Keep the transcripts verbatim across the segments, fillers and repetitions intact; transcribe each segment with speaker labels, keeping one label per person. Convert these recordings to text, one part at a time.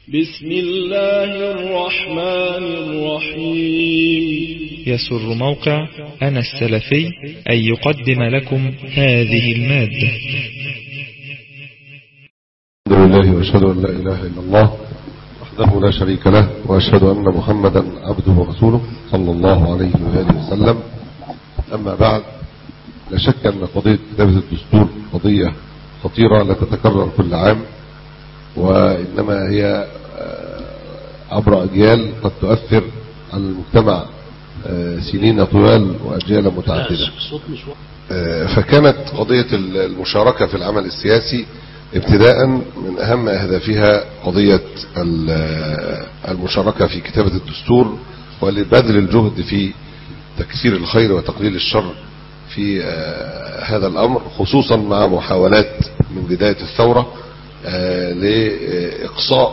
Speaker 1: بسم الله الرحمن الرحيم.
Speaker 2: يسر موقع أنا السلفي أن يقدم لكم هذه المادة.
Speaker 3: الحمد لله وأشهد أن لا إله إلا الله وحده لا شريك له، وأشهد أن محمدا عبده ورسوله صلى الله عليه وآله وسلم. أما بعد، لا شك أن قضية كتابة الدستور قضية خطيرة لا تتكرر كل عام، وإنما هي عبر أجيال قد تؤثر على المجتمع سنين طوال وأجيال متعددة. فكانت قضية المشاركة في العمل السياسي ابتداء من أهم أهدافها قضية المشاركة في كتابة الدستور، ولبذل الجهد في تكثير الخير وتقليل الشر في هذا الأمر، خصوصا مع محاولات من بداية الثورة لإقصاء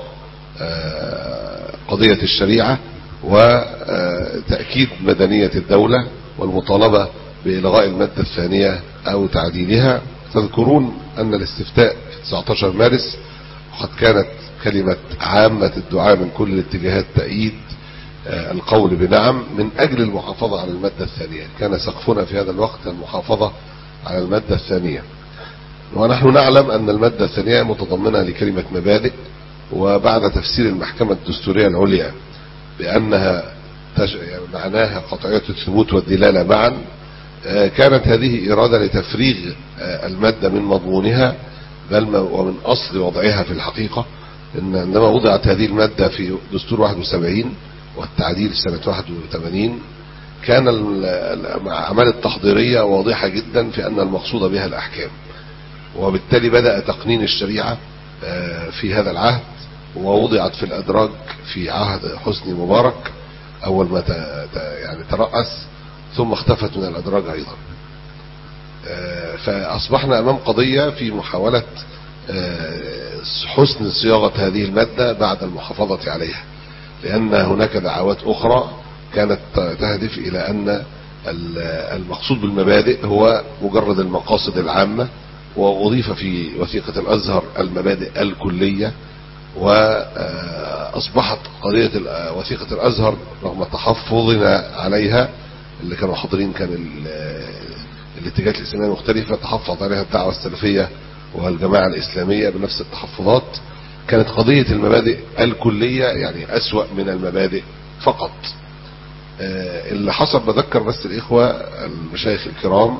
Speaker 3: قضية الشريعة وتأكيد مدنية الدولة والمطالبة بإلغاء المادة الثانية أو تعديلها. تذكرون أن الاستفتاء في تسعة عشر مارس وقد كانت كلمة عامة الدعاء من كل الاتجاهات تأييد القول بنعم من أجل المحافظة على المادة الثانية. كان سقفنا في هذا الوقت المحافظة على المادة الثانية، ونحن نعلم أن المادة الثانية متضمنة لكلمة مبادئ، وبعد تفسير المحكمة الدستورية العليا بأنها معناها قطعية الثبوت والدلالة معا، كانت هذه إرادة لتفريغ المادة من مضمونها بل ومن أصل وضعها في الحقيقة. إن عندما وضعت هذه المادة في دستور واحد وسبعين والتعديل في سنة واحد وثمانين كان الأعمال التحضيرية واضحة جدا في أن المقصود بها الأحكام، وبالتالي بدأ تقنين الشريعة في هذا العهد، ووضعت في الأدراج في عهد حسني مبارك أول ما يعني ترأس، ثم اختفت من الأدراج أيضا. فأصبحنا أمام قضية في محاولة حسن صياغة هذه المادة بعد المحافظة عليها، لأن هناك دعوات أخرى كانت تهدف إلى أن المقصود بالمبادئ هو مجرد المقاصد العامة، وأضيف في وثيقة الأزهر المبادئ الكلية، وأصبحت قضية وثيقة الأزهر رغم تحفظنا عليها، اللي كانوا حاضرين كان الاتجاهات الإسلامية المختلفة تحفظ عليها الدعوة السلفية والجماعة الإسلامية بنفس التحفظات، كانت قضية المبادئ الكلية يعني أسوأ من المبادئ فقط. اللي حصل، بذكر بس الإخوة المشايخ الكرام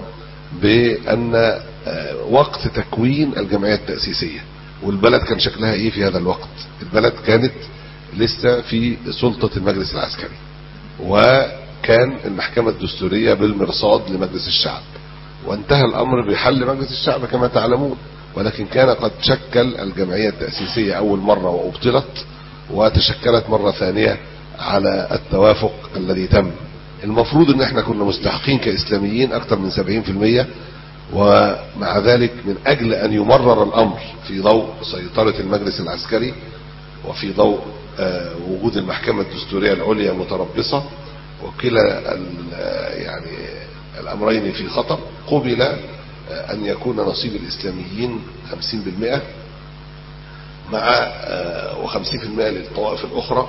Speaker 3: بأن وقت تكوين الجمعية التأسيسية والبلد كان شكلها ايه في هذا الوقت. البلد كانت لسه في سلطة المجلس العسكري، وكان المحكمة الدستورية بالمرصاد لمجلس الشعب، وانتهى الأمر بحل مجلس الشعب كما تعلمون، ولكن كان قد شكل الجمعية التأسيسية أول مرة وأبطلت، وتشكلت مرة ثانية على التوافق الذي تم. المفروض ان احنا كنا مستحقين كإسلاميين أكثر من سبعين في المية، ومع ذلك من أجل أن يمرر الأمر في ضوء سيطرة المجلس العسكري وفي ضوء وجود المحكمة الدستورية العليا متربصة وكلا يعني الأمرين في خطر، قبل أن يكون نصيب الإسلاميين خمسين بالمئة مع وخمسين بالمئة للطوائف الأخرى،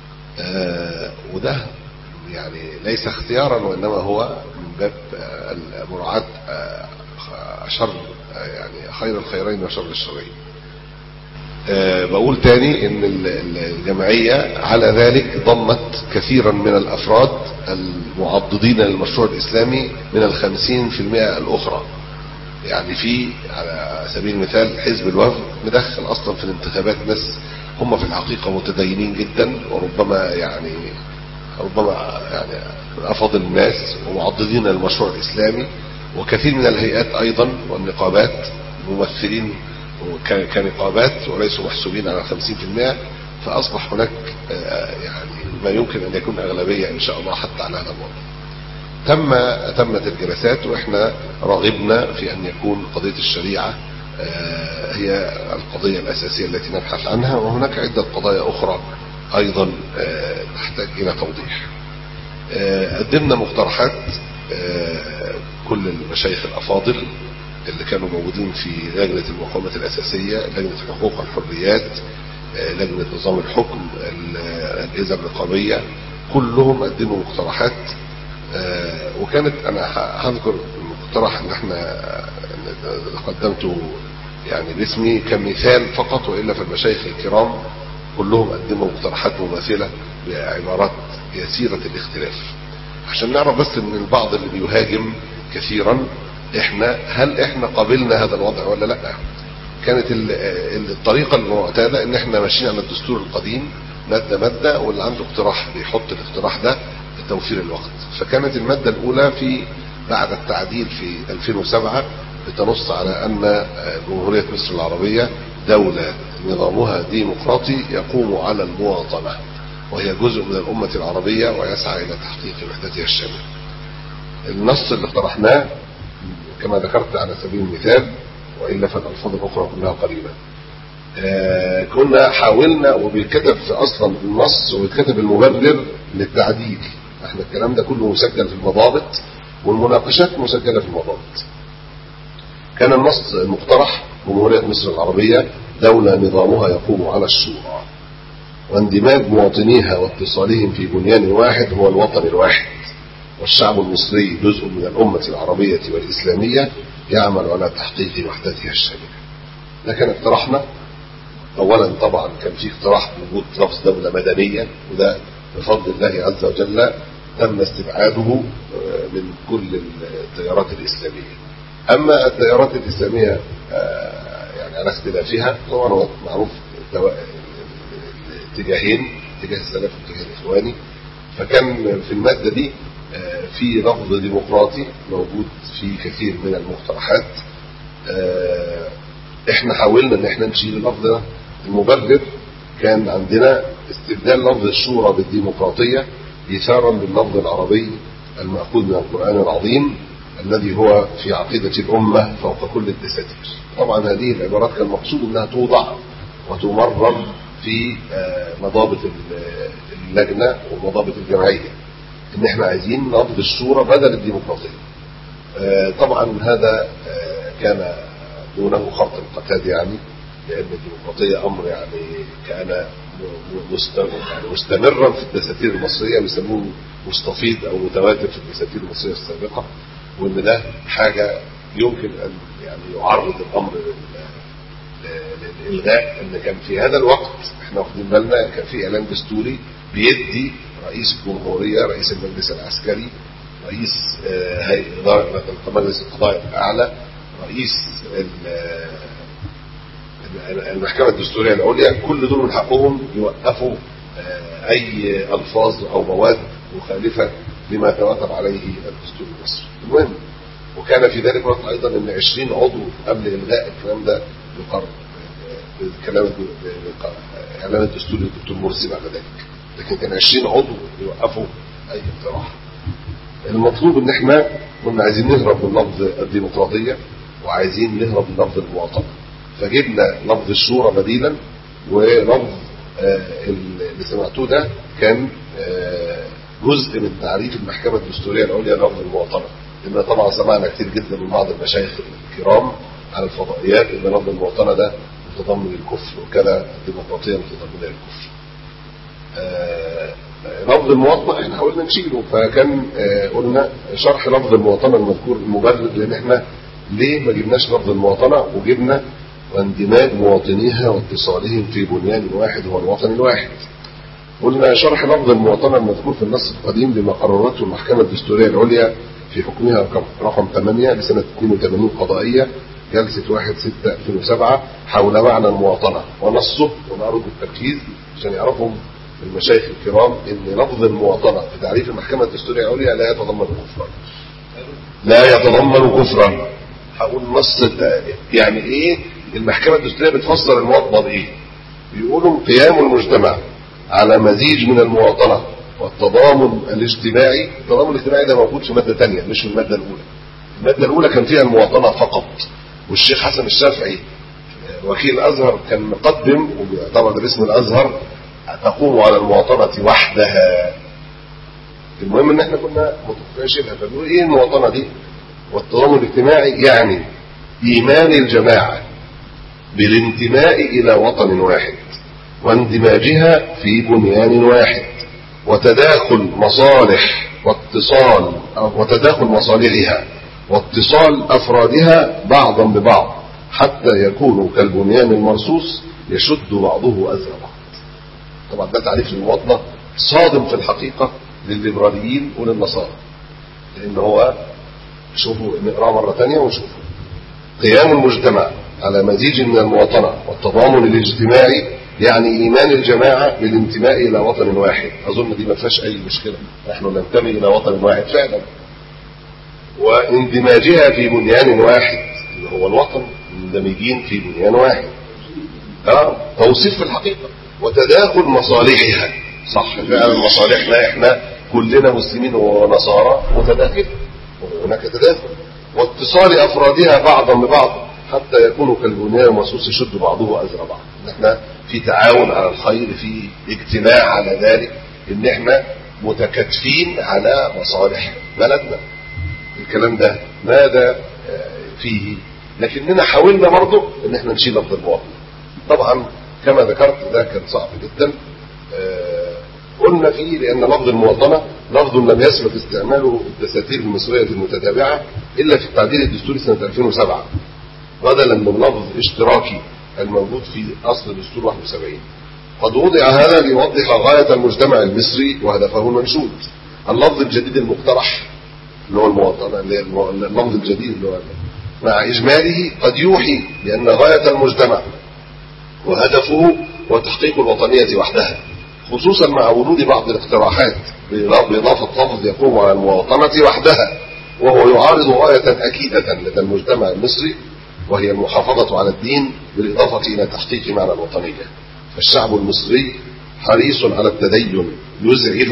Speaker 3: وده يعني ليس اختيارا، وإنما هو من باب مراعاة شر يعني خير الخيرين وشر الشرين. أه بقول تاني ان الجمعية على ذلك ضمت كثيرا من الافراد المعضدين للمشروع الاسلامي من الخمسين في المئة الاخرى. يعني في على سبيل المثال حزب الوفد مدخل اصلا في الانتخابات ناس هم في الحقيقة متدينين جدا، وربما يعني ربما يعني من افاضل الناس ومعضدين للمشروع الاسلامي، وكثير من الهيئات ايضا والنقابات ممثلين كنقابات وليسوا محسوبين على خمسين في المئة، فاصبح هناك يعني ما يمكن ان يكون اغلبية ان شاء الله حتى على هذا الموضوع. تم تمت الجلسات، واحنا رغبنا في ان يكون قضية الشريعة هي القضية الاساسية التي نبحث عنها، وهناك عدة قضايا اخرى ايضا تحتاج الى توضيح. قدمنا مقترحات كل المشايخ الافاضل اللي كانوا موجودين في لجنة المقاومة الاساسية، لجنة الحقوق والحريات، لجنة نظام الحكم، الأجهزة الرقابية، كلهم قدموا مقترحات. وكانت أنا هذكر المقترح اللي احنا قدمته يعني باسمي كمثال فقط، وإلا فالمشايخ الكرام كلهم قدموا مقترحات مماثلة بعبارات يسيرة الاختلاف، عشان نعرف بس ان البعض اللي بيهاجم كثيرا احنا هل احنا قبلنا هذا الوضع ولا لا. كانت الطريقة المعتادة ان احنا ماشيين على الدستور القديم مادة مادة، واللي عنده اقتراح بيحط الاقتراح ده لتوفير الوقت. فكانت المادة الاولى في بعد التعديل في ألفين وسبعة بتنص على ان جمهورية مصر العربية دولة نظامها ديمقراطي يقوم على المواطنة، وهي جزء من الأمة العربية ويسعى إلى تحقيق وحدتها الشاملة. النص اللي اقترحناه كما ذكرت على سبيل المثال، وإلا فالألفاظ الأخرى كلها قريبة. آه كنا حاولنا، وبيتكتب في أصلا النص وبيتكتب المبرر للتعديل. احنا الكلام ده كله مسجل في المضابط، والمناقشات مسجلة في المضابط. كان النص المقترح جمهورية مصر العربية دولة نظامها يقوم على الشورى، واندماج مواطنيها واتصالهم في بنيان واحد هو الوطن الواحد، والشعب المصري جزء من الأمة العربية والإسلامية يعمل على تحقيق وحدتها الشاملة. لكن اقترحنا أولا طبعا كان في اقتراح بوجود لفظ دولة مدنية، وده بفضل الله عز وجل تم استبعاده من كل التيارات الإسلامية. أما التيارات الإسلامية يعني على اختلافها طبعا هو معروف اتجاهين، اتجاه السلف واتجاه الإخواني. فكان في المادة دي في لفظ ديمقراطي موجود في كثير من المقترحات. احنا حاولنا ان احنا نشيل اللفظ ده. المبرر كان عندنا استبدال لفظ الشورى بالديمقراطية إيثارا لللفظ العربي المأخوذ من القرآن العظيم الذي هو في عقيدة الأمة فوق كل الدساتير. طبعا هذه العبارات كان مقصود انها توضع وتمرر في مضابط اللجنة ومضابط الجمعية، ان احنا عايزين لفظ الشورى بدل الديمقراطية. طبعا هذا كان دونه خرط القتاد، يعني لأن الديمقراطية أمر يعني كان مستمرا في الدساتير المصرية، بيسموه مستفيض أو متواتر في الدساتير المصرية السابقة، وإن ده حاجة يمكن أن يعني يعرض الأمر للإلغاء. إن كان في هذا الوقت إحنا واخدين بالنا كان في إعلان دستوري بيدي رئيس الجمهورية، رئيس المجلس العسكري، رئيس هيئة مجلس القضاء الأعلى، رئيس المحكمة الدستورية العليا، كل دول من حقهم يوقفوا أي ألفاظ أو مواد مخالفة لما تواتر عليه الدستور المصري. المهم، وكان في ذلك الوقت أيضا أن عشرين عضو قبل إلغاء الكلام ده بقرر بالكلام إعلان الدستوري الدكتور مرسي بعد ذلك، لكن كان عشرين عضو يوقفوا أي اقتراح. المطلوب ان احنا كنا عايزين نهرب من لفظ الديمقراطية وعايزين نهرب من لفظ المواطنة، فجبنا لفظ الشورى بديلا، ولفظ آه اللي سمعتوه ده كان آه جزء من تعريف المحكمة الدستورية العليا لفظ المواطنة. لأن طبعا سمعنا كتير جدا من بعض المشايخ الكرام على الفضائيات ان لفظ المواطنة ده متضمن الكفر، وكذا الديمقراطية متضمنة الكفر. آه لفظ المواطنة احنا حاولنا نشيله، فكان آه قلنا شرح لفظ المواطنة المذكور المبرر، لان احنا ليه ما جبناش لفظ المواطنة وجبنا واندماج مواطنيها واتصالهم في بنيان واحد هو الوطن الواحد. قلنا شرح لفظ المواطنة المذكور في النص القديم بما قررته المحكمة الدستورية العليا في حكمها رقم ثمانية لسنة اثنين وثمانين قضائية جلسة واحد ستة ألفين وسبعة حول معنى المواطنة ونصه، ونعرض التركيز عشان يعرفهم المشايخ الكرام ان لفظ المواطنة في تعريف المحكمة الدستورية العليا لا يتضمن كفرا، لا يتضمن كفرا. هقول نص يعني ايه المحكمة الدستورية بتفسر المواطنة بايه. بيقولوا قيام المجتمع على مزيج من المواطنة والتضامن الاجتماعي. التضامن الاجتماعي ده موجود في مادة تانية مش في المادة الاولى. المادة الاولى كان فيها المواطنة فقط، والشيخ حسن الشافعي وكيل الازهر كان مقدم، وطبعا باسم الازهر تقوم على المواطنة وحدها. المهم ان احنا كنا متفقين، فبنقول ايه المواطنة دي والتضامن الاجتماعي؟ يعني ايمان الجماعة بالانتماء الى وطن واحد واندماجها في بنيان واحد، وتداخل مصالح واتصال وتداخل مصالحها واتصال أفرادها بعضا ببعض حتى يكونوا كالبنيان المرصوص يشد بعضه أزر بعض. طبعا ده تعريف للمواطنة صادم في الحقيقة للليبراليين وللنصارى، لأن هو شوفوا نقرأ مرة تانية ونشوفوا: قيام المجتمع على مزيج من المواطنة والتضامن الاجتماعي، يعني إيمان الجماعة بالانتماء إلى وطن واحد. أظن دي ما فيهاش أي مشكلة، نحن ننتمي إلى وطن واحد فعلا. واندماجها في بنيان واحد اللي هو الوطن، مندمجين في بنيان واحد. اه توصيف في الحقيقة. وتداخل مصالحها، صح فعلا مصالحنا احنا كلنا مسلمين ونصارى متداخل وهناك تداخل. واتصال أفرادها بعضا ببعض حتى يكونوا كالبنيان المرصوص يشد بعضه أزر بعض. ان احنا في تعاون على الخير، في اجتماع على ذلك، ان احنا متكاتفين على مصالح بلدنا. الكلام ده ماذا فيه؟ لكننا حاولنا برضه ان احنا نشيل لفظ المواطنة. طبعا كما ذكرت ده كان صعب جدا. قلنا فيه لان لفظ المواطنة لفظ لم يسبق استعماله الدساتير المصرية المتتابعة الا في التعديل الدستوري سنة ألفين وسبعة، بدلا من لفظ اشتراكي الموجود في اصل دستور واحد وسبعين. قد وضع هذا ليوضح غاية المجتمع المصري وهدفه المنشود. اللفظ الجديد المقترح اللي هو المواطنة، اللفظ الجديد اللي هو مع إجماله قد يوحي بأن غاية المجتمع وهدفه هو تحقيق الوطنية وحدها، خصوصا مع ورود بعض الاقتراحات بإضافة لفظ يقوم على المواطنة وحدها، وهو يعارض غاية أكيدة لدى المجتمع المصري وهي المحافظة على الدين بالإضافة إلى تحقيق معنى الوطنية. فالشعب المصري حريص على التدين، يزعج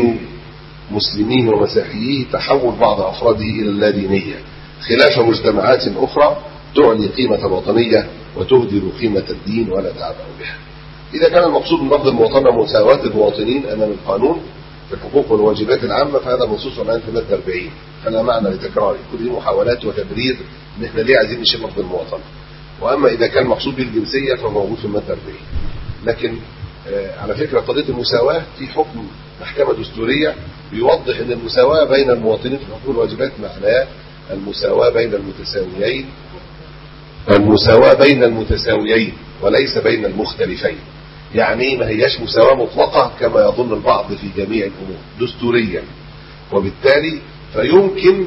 Speaker 3: مسلمين ومسيحيين تحول بعض أفراده إلى اللادينية، خلاف مجتمعات أخرى تعلي قيمة الوطنية وتهدر قيمة الدين ولا تعبأ بها. إذا كان المقصود من لفظ المواطنة مساواة المواطنين أمام القانون في الحقوق والواجبات العامة، فهذا منصوص الآن في المادة أربعين، فلا معنى لتكراره. كل دي محاولات وتبرير إن إحنا ليه عايزين نشيل لفظ المواطنة. وأما إذا كان مقصود بالجنسية فموجود في المادة أربعين. لكن آه على فكرة قضية المساواة في حكم محكمة دستورية بيوضح أن المساواة بين المواطنين في الحقوق والواجبات معناه المساواة بين المتساويين، المساواة بين المتساويين وليس بين المختلفين. يعني ما هياش مساواة مطلقة كما يظن البعض في جميع الأمور دستوريا، وبالتالي فيمكن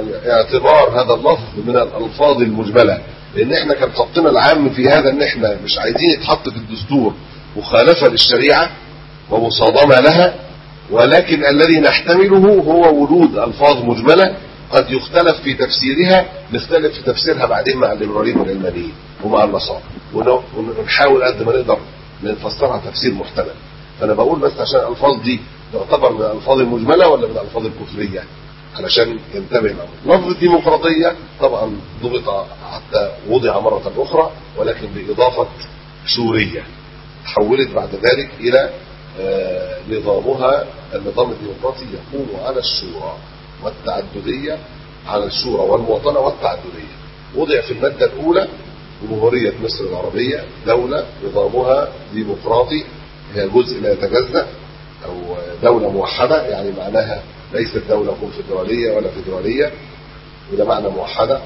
Speaker 3: اعتبار هذا اللفظ من الألفاظ المجملة، لأن احنا كان خطنا العام في هذا ان احنا مش عايزين يتحط في الدستور مخالفة للشريعة ومصادمة لها، ولكن الذي نحتمله هو ورود ألفاظ مجملة قد يختلف في تفسيرها، نختلف في تفسيرها بعدين مع الليبراليين والعلمانيين ومع النصارى، ونحاول قد ما نقدر نفسرها تفسير محتمل. فأنا بقول بس عشان الألفاظ دي تعتبر من الألفاظ المجملة ولا من الألفاظ الكفرية علشان ينتبه الأمر. لفظ الديمقراطية طبعا ضبط حتى وضع مرة أخرى، ولكن بإضافة شورية تحولت بعد ذلك إلى آه نظامها النظام الديمقراطي يقوم على الشورى والتعددية، على الشورى والمواطنة والتعددية. وضع في المادة الأولى جمهورية مصر العربية دولة نظامها ديمقراطي، هي جزء لا يتجزأ، أو دولة موحدة، يعني معناها ليست دولة كونفدرالية ولا فيدرالية، وده معنى موحدة.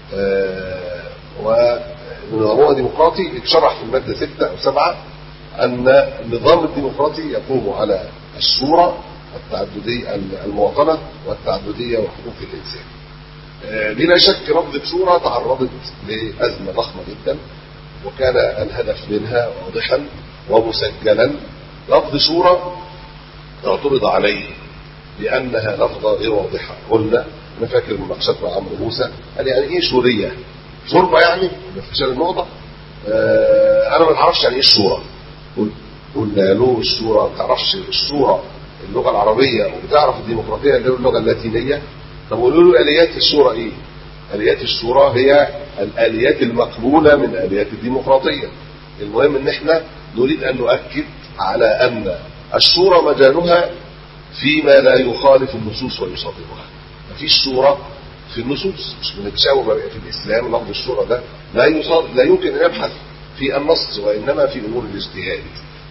Speaker 3: آه ونظامها ديمقراطي اتشرح في المادة ستة أو سبعة أن النظام الديمقراطي يقوم على الشورى التعددية المواطنة والتعددية وحقوق الإنسان. آه بلا شك لفظة شورى تعرضت لأزمة ضخمة جدا، وكان الهدف منها واضحا ومسجلا. لفظ شورى اعترض عليه لأنها لفظة غير واضحة. قلنا أنا فاكر المناقشات مع عمرو موسى قال يعني إيه شورية؟ شوربة يعني بفشل النقطة. آه أنا ما تعرفش يعني إيه الشورى. قلنا له الشورى ما تعرفش الشورى اللغة العربية وبتعرف الديمقراطية اللي هي اللغة اللاتينية. طب قولوا له آليات الشورى إيه؟ آليات الشورى هي الآليات المقبولة من آليات الديمقراطية. المهم إن إحنا نريد أن نؤكد على أن الشورى مجالها فيما لا يخالف النصوص ويصادمها. مفيش شورى في النصوص، مش بنتشاور في الإسلام. لفظ الشورى ده لا يصاد لا يمكن أن يبحث في النص، وإنما في أمور الاجتهاد.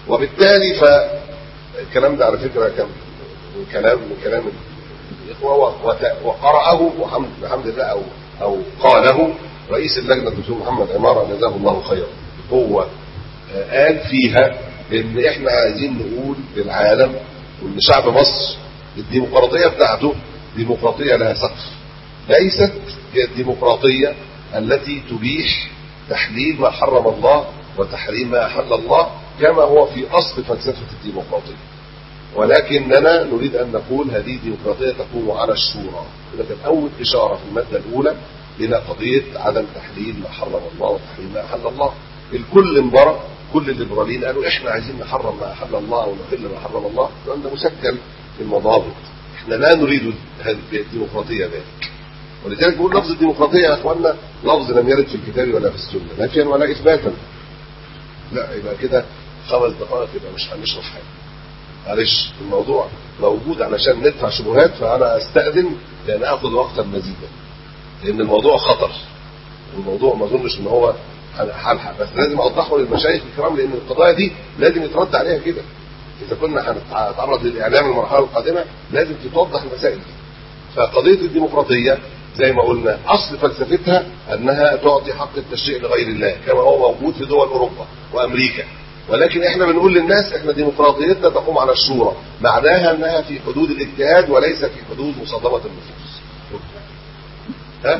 Speaker 3: وبالتالي فالكلام ده على فكرة كان من كلام من كلام الإخوة وقرأه وحمد بحمد الله أو أو قاله رئيس اللجنة الدكتور محمد عمارة جزاه الله خيرا. هو قال فيها إن إحنا عايزين نقول للعالم وإن شعب مصر الديمقراطية بتاعته ديمقراطية لها سقف، ليست هي الديمقراطية التي تبيح تحليل ما حرم الله وتحريم ما أحل الله كما هو في أصل فلسفة الديمقراطية، ولكننا نريد أن نقول هذه الديمقراطية تقوم على الشورى. لكن أول إشارة في المادة الأولى إلى قضية عدم تحليل ما حرم الله وتحريم ما أحل الله. الكل انبرى، كل الليبراليين قالوا إحنا عايزين نحرم ما أحل الله ونحل ما حرم الله، الكلام ده مسجل في المضابط. إحنا لا نريد هذه الديمقراطية ذلك، ولذلك بقول لفظ الديمقراطية يا أخواننا لفظ لم يرد في الكتاب ولا في السنة نفيا ولا إثباتا. لا يبقى كده خمس دقائق يبقى مش هنشرح حاجة. معلش الموضوع موجود علشان ندفع شبهات، فأنا أستأذن لأن أخذ وقتا مزيدا، لأن الموضوع خطر والموضوع ما أظنش إن هو هنلحق، بس لازم أوضحه للمشايخ الكرام لأن القضايا دي لازم يترد عليها كده. إذا كنا هنتعرض للإعلام المرحلة القادمة لازم تتوضح المسائل دي. فقضية الديمقراطية زي ما قلنا أصل فلسفتها أنها تعطي حق التشريع لغير الله كما هو موجود في دول أوروبا وأمريكا، ولكن احنا بنقول للناس احنا ديمقراطيتنا تقوم على الشورى، معناها انها في حدود الاجتهاد وليس في حدود مصادمة النفوس. ها؟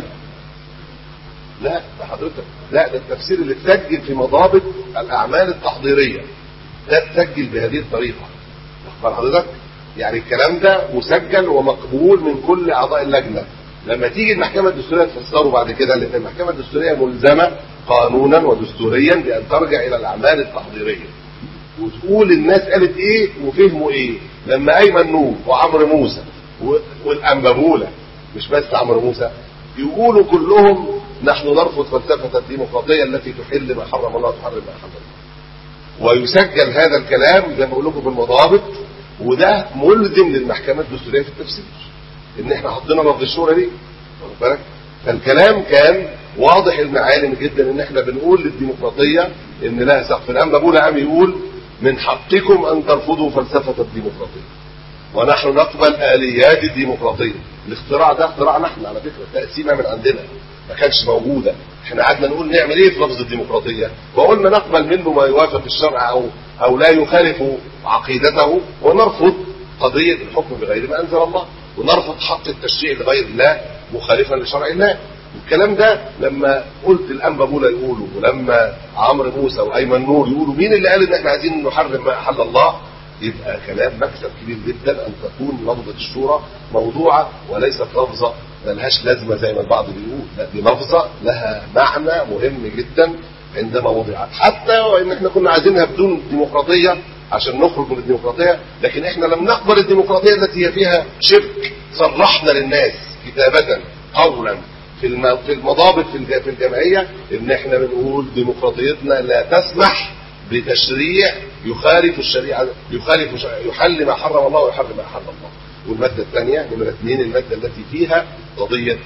Speaker 3: لا ده حضرتك لا ده التفسير اللي تسجل في مضابط الاعمال التحضيرية ده تسجل بهذه الطريقة. اخبر حضرتك يعني الكلام ده مسجل ومقبول من كل اعضاء اللجنة. لما تيجي المحكمة الدستورية تفسره بعد كده، لان المحكمة الدستورية ملزمة قانونا ودستوريا بأن ترجع إلى الأعمال التحضيرية وتقول الناس قالت إيه وفهموا إيه. لما أيمن نور وعمرو موسى والأنبابولة مش بس عمرو موسى يقولوا كلهم نحن نرفض فلسفة الديمقراطية التي تحل ما حرم الله وتحرم ما أحل الله، ويسجل هذا الكلام زي ما بقول لكم بالمضابط، وده ملزم للمحكمة الدستورية في التفسير إن إحنا حطينا لفظ الشورى دي. واخد بالك؟ فالكلام كان واضح المعالم جدا ان احنا بنقول للديمقراطية ان لها سقف. الان بقول عم يقول من حقكم ان ترفضوا فلسفة الديمقراطية ونحن نقبل آليات الديمقراطية. الاختراع ده اختراع نحن على فكرة، تقسيمة من عندنا ما كانش موجودة. احنا قعدنا نقول نعمل ايه في لفظ الديمقراطية وقلنا نقبل منه ما يوافق الشرع او او لا يخالف عقيدته، ونرفض قضية الحكم بغير ما انزل الله، ونرفض حق التشريع لغير الله مخالفا لشرع الله. الكلام ده لما قلت الأنبابولة يقولوا ولما عمرو موسى وأيمن نور يقولوا مين اللي قال ان احنا عايزين نحرم ما أحل الله، يبقى كلام مكسب كبير جدا ان تكون لفظة الشورى موضوعة وليست لفظة ملهاش لازمة زي ما البعض بيقول. لا دي لفظة لها معنى مهم جدا عندما وضعت، حتى وان احنا كنا عايزينها بدون ديمقراطية عشان نخرج من الديمقراطية، لكن احنا لم نقبل الديمقراطية التي هي فيها شرك. صرحنا للناس كتابة قولا في المضابط في الجمعية ان احنا بنقول ديمقراطيتنا لا تسمح بتشريع يخالف الشريعة، يخالف يحل ما حرم الله ويحرم ما احل الله. والمادة الثانية نمرة اثنين المادة التي فيها قضية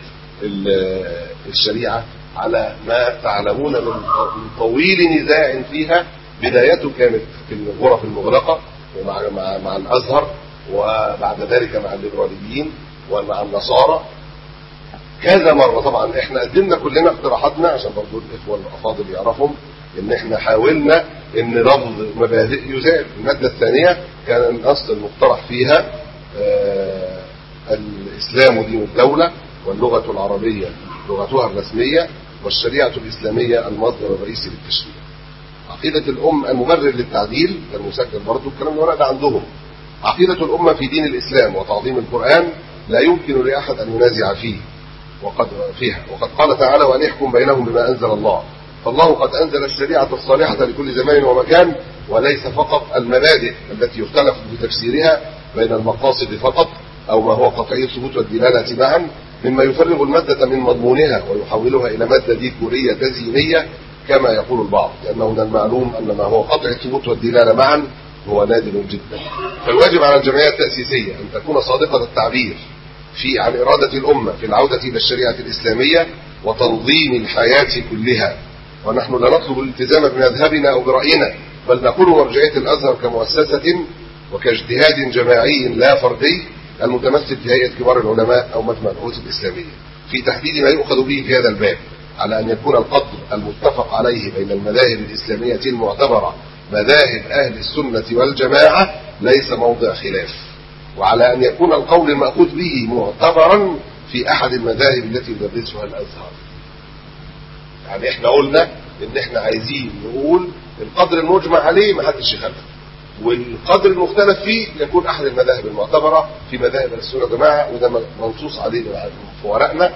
Speaker 3: الشريعة على ما تعلمون من طويل نزاع فيها، بدايته كانت في الغرف المغلقة ومع مع, مع الازهر، وبعد ذلك مع الليبراليين ومع النصارى كذا مرة. طبعا احنا قدمنا كلنا اقتراحاتنا عشان برضو الاخوة الافاضل يعرفهم ان احنا حاولنا ان لفظ مبادئ يزال. المادة الثانية كان النص المقترح فيها آه الاسلام دين الدولة واللغة العربية لغتها الرسمية والشريعة الاسلامية المصدر الرئيسي للتشريع. عقيدة الأمة المبرر للتعديل كان مسجل برضو الكلام ده ورد عندهم. عقيدة الأمة في دين الإسلام وتعظيم القرآن لا يمكن لأحد أن ينازع فيه وقد فيها، وقد قال تعالى وأن يحكم بينهم بما أنزل الله. فالله قد أنزل الشريعة الصالحة لكل زمان ومكان، وليس فقط المبادئ التي يختلف في تفسيرها بين المقاصد فقط أو ما هو قطعي الثبوت والدلالة معا، مما يفرغ المادة من مضمونها ويحولها إلى مادة ديكورية تزيينية كما يقول البعض، لأنه من المعلوم أن ما هو قطع الثبوت والدلالة معا هو نادر جدا. فالواجب على الجمعية التأسيسية أن تكون صادقة التعبير في عن إرادة الأمة في العودة إلى الشريعة الإسلامية وتنظيم الحياة كلها. ونحن لا نطلب الالتزام بمذهبنا أو برأينا، بل نقول مرجعية الأزهر كمؤسسة وكاجتهاد جماعي لا فردي المتمثل في هيئة كبار العلماء أو مجمع البحوث الإسلامية في تحديد ما يؤخذ به في هذا الباب، على أن يكون القدر المتفق عليه بين المذاهب الإسلامية المعتبرة مذاهب أهل السنة والجماعة ليس موضع خلاف، وعلى أن يكون القول المأخوذ به معتبرا في أحد المذاهب التي يدرسها الأزهر. يعني احنا قلنا ان احنا عايزين نقول القدر المجمع عليه ما حدش يخالفه، والقدر المختلف فيه يكون احد المذاهب المعتبره في مذاهب السنه والجماعه، وده منصوص عليه في ورقنا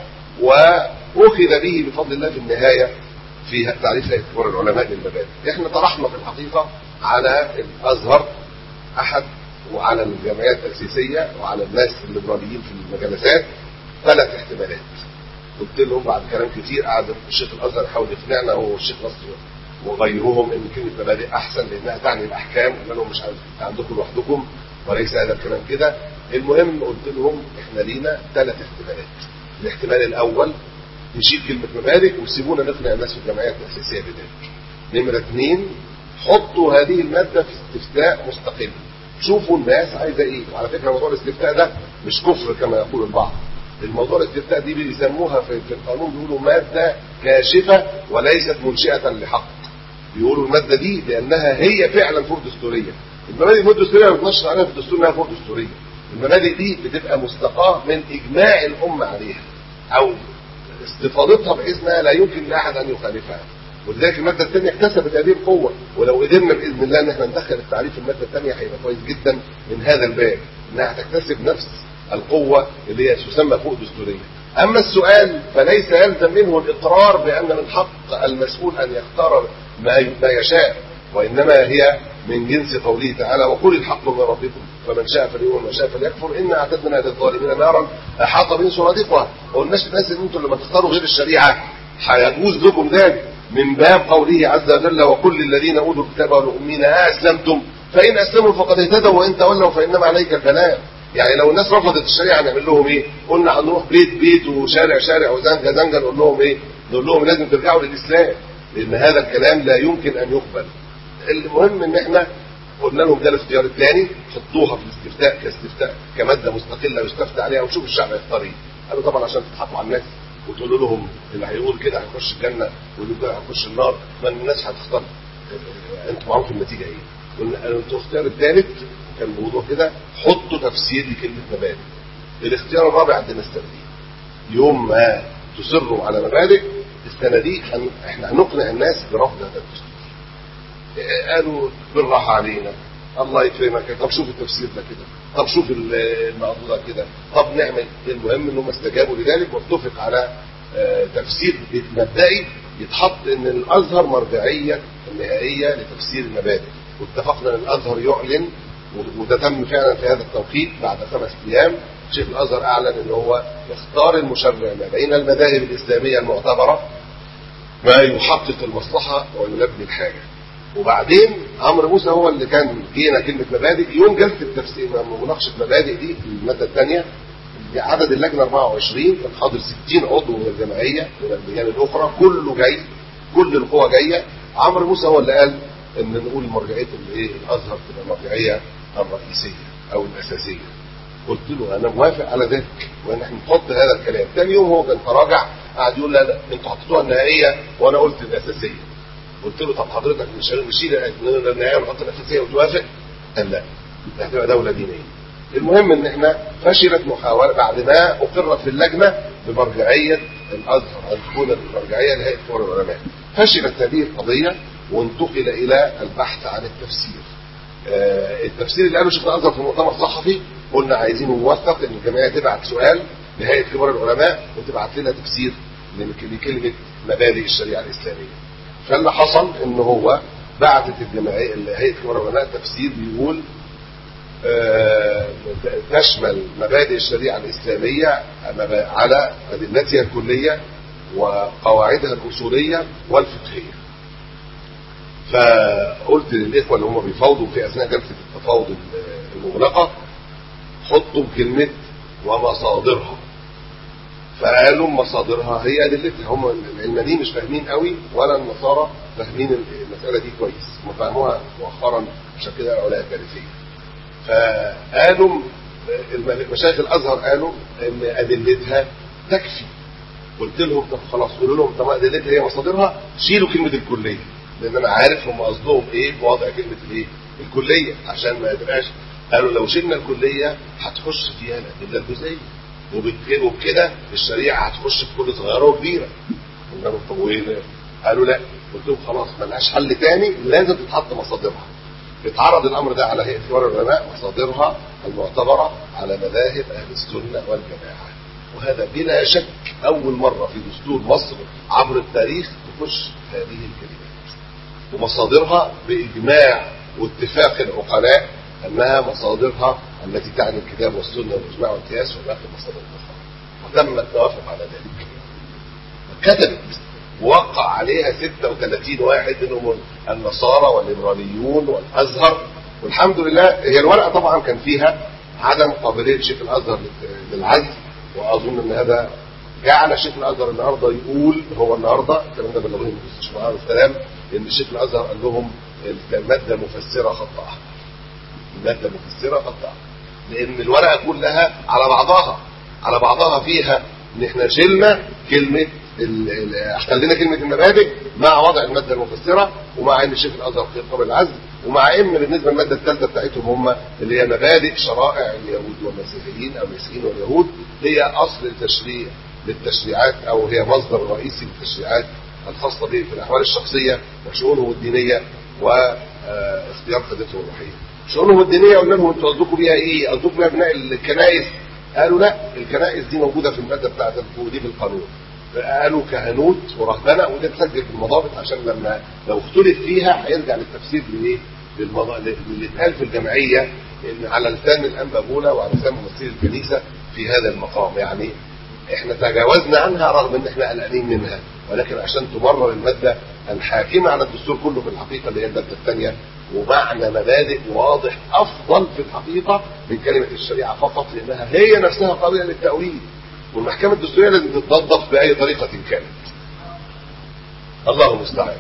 Speaker 3: واخذ به بفضل الله في النهايه في تعريف هيئه كبار العلماء للمبادئ. احنا طرحنا في الحقيقه على الازهر احد وعلى الجمعيات التاسيسيه وعلى الناس الليبراليين في المجالسات ثلاث احتمالات. قلت لهم بعد كلام كتير قعد الشيخ الازهر يحاول يقنعنا هو الشيخ نصر وغيرهم ان كلمه مبادئ احسن لانها تعني الاحكام، قلنا لهم مش عندكم لوحدكم وليس هذا الكلام كده. المهم قلت لهم احنا لينا ثلاث احتمالات. الاحتمال الاول نشيل كلمه مبادئ وسيبونا نقنع الناس في الجمعيات التاسيسيه بذلك. نمره اثنين حطوا هذه الماده في استفتاء مستقل، شوفوا الناس عايزه ايه. وعلى فكره موضوع الاستفتاء ده مش كفر كما يقول البعض. الموضوع الاستفتاء دي بيسموها في القانون بيقولوا ماده كاشفه وليست منشئه لحق. بيقولوا الماده دي لانها هي فعلا فروض دستوريه. المبادئ الفروض الدستوريه ما بتنشر عليها في الدستور انها فروض دستوريه. المبادئ دي بتبقى مستقاه من اجماع الامه عليها او استفاضتها بحيث انها لا يمكن لاحد ان يخالفها. ولذلك الماده الثانيه اكتسبت هذه القوه، ولو قدرنا باذن الله ان احنا ندخل التعريف الماده الثانيه هيبقى كويس جدا من هذا الباب، انها هتكتسب نفس القوه اللي هي تسمى فوق دستوريه. اما السؤال فليس يلزم منه الاقرار بان من حق المسؤول ان يختار ما يشاء، وانما هي من جنس قوله تعالى وقل الحق من ربكم فمن شاء فليؤمن ومن شاء فليكفر انا اعتدنا للظالمين نارا احاط بهم سرادقها. ما قلناش الناس ان انتم لما تختاروا غير الشريعه هيجوز لكم ذلك من باب قوله عز وجل وكل الذين اوتوا الكتاب والامين اسلمتم فان اسلموا فقد اهتدوا وان تولوا فانما عليك البلاغ. يعني لو الناس رفضت الشريعه نعمل لهم ايه؟ قلنا هنروح بيت بيت وشارع شارع وزنجه زنجه نقول لهم ايه؟ نقول لهم لازم ترجعوا للاسلام، لان هذا الكلام لا يمكن ان يقبل. المهم ان احنا قلنا لهم ده الاختيار الثاني، حطوها في الاستفتاء كاستفتاء كماده مستقله يستفتى عليها وشوف الشعب هيختار ايه. قالوا طبعا عشان تضحكوا على الناس وتقولوا لهم اللي هيقول كده هيخش الجنه واللي كده هيخش النار، ما الناس هتختار انتوا معروف النتيجه ايه. قلنا انتوا الاختيار الثالث كان الموضوع كده حطوا تفسير لكلمه مبادئ. الاختيار الرابع عندنا الصناديق. يوم ما تصروا على مبادئ الصناديق احنا هنقنع الناس برفض هذا الدستور. قالوا بالراحه علينا الله يكرمك، طب شوف التفسير ده كده، طب شوف الموضوع كده، طب نعمل. المهم انهم استجابوا لذلك واتفق على تفسير مبدئي يتحط ان الازهر مرجعيه النهائيه لتفسير المبادئ، واتفقنا ان الازهر يعلن وده تم فعلا في هذا التوقيت بعد خمس ايام. شيخ الازهر اعلن ان هو يختار المشرع ما بين المذاهب الاسلاميه المعتبره ما يحقق المصلحه ويلبي الحاجه. وبعدين عمرو موسى هو اللي كان جينا كلمه مبادئ يوم جلسه التفسير مناقشه مبادئ دي في الماده الثانيه. عدد اللجنه أربعة وعشرين كان حاضر ستين عضو من الجمعيه من اللجان الاخرى، كله جاي، كل القوى جايه. عمرو موسى هو اللي قال ان نقول مرجعيه الايه الازهر تبقى المرجعيه الرئيسيه او الاساسيه. قلت له انا موافق على ذلك وان احنا نحط هذا الكلام. ثاني يوم هو كان تراجع قعد يقول لا لا انتوا حطيتوها النهائيه وانا قلت الاساسيه. قلت له طب حضرتك مش نشيل النهائيه ونحط الاساسيه وتوافق؟ قال لا دي هتبقى دوله دينيه. المهم ان احنا فشلت محاوله بعد ما اقرت في اللجنه بمرجعيه الازهر ان تكون المرجعيه لهيئه كبار العلماء. فشلت هذه القضيه وانتقل الى البحث عن التفسير. آه التفسير اللي قاله شيخ الازهر في مؤتمر صحفي قلنا عايزين نوثق ان الجمعيه تبعت سؤال لهيئه كبار العلماء وتبعت لنا تفسير لكلمه مبادئ الشريعه الاسلاميه. فاللي حصل ان هو بعثت الجمعيه لهيئه كبار العلماء تفسير بيقول آه تشمل مبادئ الشريعه الاسلاميه على ادلتها الكليه وقواعدها الاصوليه والفقهيه. فقلت للاخوه اللي هم بيفاوضوا في اثناء جلسه التفاوض المغلقه حطوا كلمه ومصادرها. فقالوا مصادرها هي ادلتها. هم العلمانيين مش فاهمين قوي ولا النصارى فاهمين المساله دي كويس، هم فهموها مؤخرا عشان كده علماء كارثيه. فقالوا مشايخ الازهر قالوا ان ادلتها تكفي. قلت لهم طب خلاص قولوا لهم طب ادلتها هي مصادرها، شيلوا كلمه الكليه، لان انا عارف هم قصدهم ايه بوضع كلمه الايه الكليه عشان ما يبقاش. قالوا لو شلنا الكليه هتخش فيها الادله الجزئيه، وبكده الشريعه هتخش في كل صغيره وكبيره. قلنا طب وايه؟ قالوا لا. قلت لهم خلاص ملهاش حل تاني، لازم تتحط مصادرها. اتعرض الامر ده على هيئه كبار العلماء، مصادرها المعتبره على مذاهب اهل السنه والجماعه. وهذا بلا شك اول مره في دستور مصر عبر التاريخ تخش هذه الكلمات، ومصادرها باجماع واتفاق العقلاء انها مصادرها التي تعني الكتاب والسنه والاجماع والقياس وباقي المصادر الاخرى، وتم التوافق على ذلك. كتبت ووقع عليها ستة وثلاثين واحد منهم النصارى والليبراليون والازهر، والحمد لله. هي الورقه طبعا كان فيها عدم قابليه شيخ الازهر للعزل، واظن ان هذا جعل شيخ الازهر النهارده يقول، هو النهارده الكلام ده بلغوه المستشفى عليه السلام، ان شيخ الازهر قال لهم الماده مفسره خطأها. الماده مفسره خطأها، لان الورقه كلها على بعضها على بعضها فيها ان احنا شلنا كلمه خلينا كلمه المبادئ مع وضع الماده المفسره، ومع ان شيخ الازهر قبل العزل، ومع ان بالنسبه للماده الثالثه بتاعتهم هم اللي هي مبادئ شرائع اليهود والمسيحيين او المسيحيين واليهود، هي اصل التشريع للتشريعات، او هي مصدر رئيسي للتشريعات الخاصه به في الاحوال الشخصيه وشؤونهم الدينيه واختيار قضيتهم الروحيه. شؤونهم الدينيه قلنا لهم انتوا قصدكم بيها ايه؟ قصدكم بيها بناء الكنائس؟ قالوا لا، الكنائس دي موجوده في الماده بتاعتها ودي في القانون. قالوا كهنوت ورهبنه، وده تسجل في المضابط عشان لما لو اختلف فيها هيرجع للتفسير لايه؟ اللي اتقال في الجمعيه ان على لسان الانبا بولا وعلى لسان ممثلي الكنيسه في هذا المقام. يعني احنا تجاوزنا عنها رغم ان احنا قلقانين منها، ولكن عشان تمرر الماده الحاكمه على الدستور كله في الحقيقه اللي هي الماده الثانيه، ومعنى مبادئ واضح افضل في الحقيقه من كلمه الشريعه فقط، لانها هي نفسها قابله للتاويل، والمحكمه الدستوريه لازم تتوظف باي طريقه كانت. الله المستعان.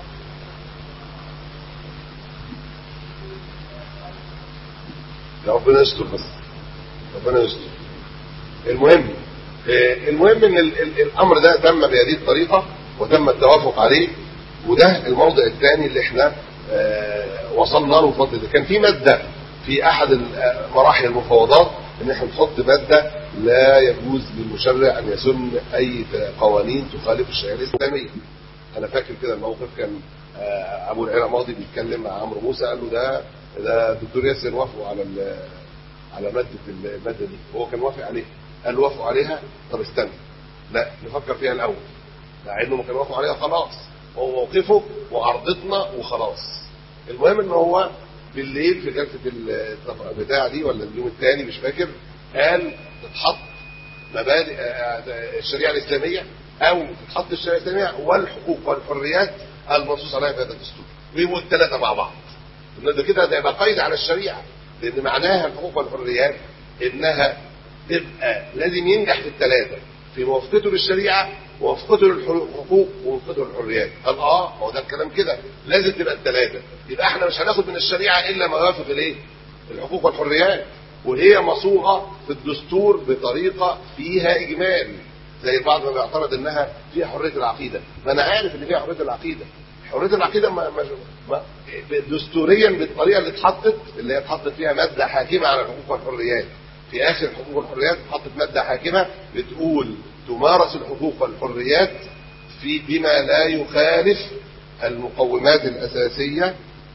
Speaker 3: يا ربنا يستر بس، ربنا يستر. المهم المهم ان الامر ده تم بهذه الطريقه وتم التوافق عليه، وده الموضع الثاني اللي احنا وصلنا له بفضل الله. كان في ماده في احد مراحل المفاوضات ان احنا نحط ماده لا يجوز للمشرع ان يسن اي قوانين تخالف الشريعه الاسلاميه. انا فاكر كده الموقف كان ابو العلا ماضي بيتكلم مع عمرو موسى، قال له ده ده الدكتور ياسر وافقوا على على ماده الماده دي، هو كان وافق عليها. قال له وافقوا عليها؟ طب استنى، لا نفكر فيها الاول. مع انه ما كان وافقوا عليها خلاص، هو موقفه وعرضتنا وخلاص. المهم ان هو بالليل في جلسه البتاع دي ولا اليوم الثاني مش فاكر، قال تتحط مبادئ الشريعه الاسلاميه او تتحط الشريعه الاسلاميه والحقوق والحريات المنصوص عليها في هذا الدستور، ويبقوا الثلاثه مع بعض. ده كده ده يبقى قيد على الشريعه، لان معناها الحقوق والحريات انها تبقى لازم ينجح في الثلاثه، في موافقته للشريعه ووافقته للحقوق ووافقته للحريات. قال اه هو ده الكلام كده، لازم تبقى الثلاثه. يبقى احنا مش هناخد من الشريعه الا ما يوافق الايه؟ الحقوق والحريات، وهي مصوغه في الدستور بطريقه فيها اجمال، زي البعض ما بيعترض انها فيها حريه العقيده. ما انا عارف ان فيها حريه العقيده، حريه العقيده ما ما دستوريا بالطريقه اللي اتحطت، اللي هي اتحطت فيها ماده حاكمه على الحقوق والحريات. في اخر الحقوق والحريات اتحطت ماده حاكمه بتقول تمارس الحقوق والحريات في بما لا يخالف المقومات الاساسيه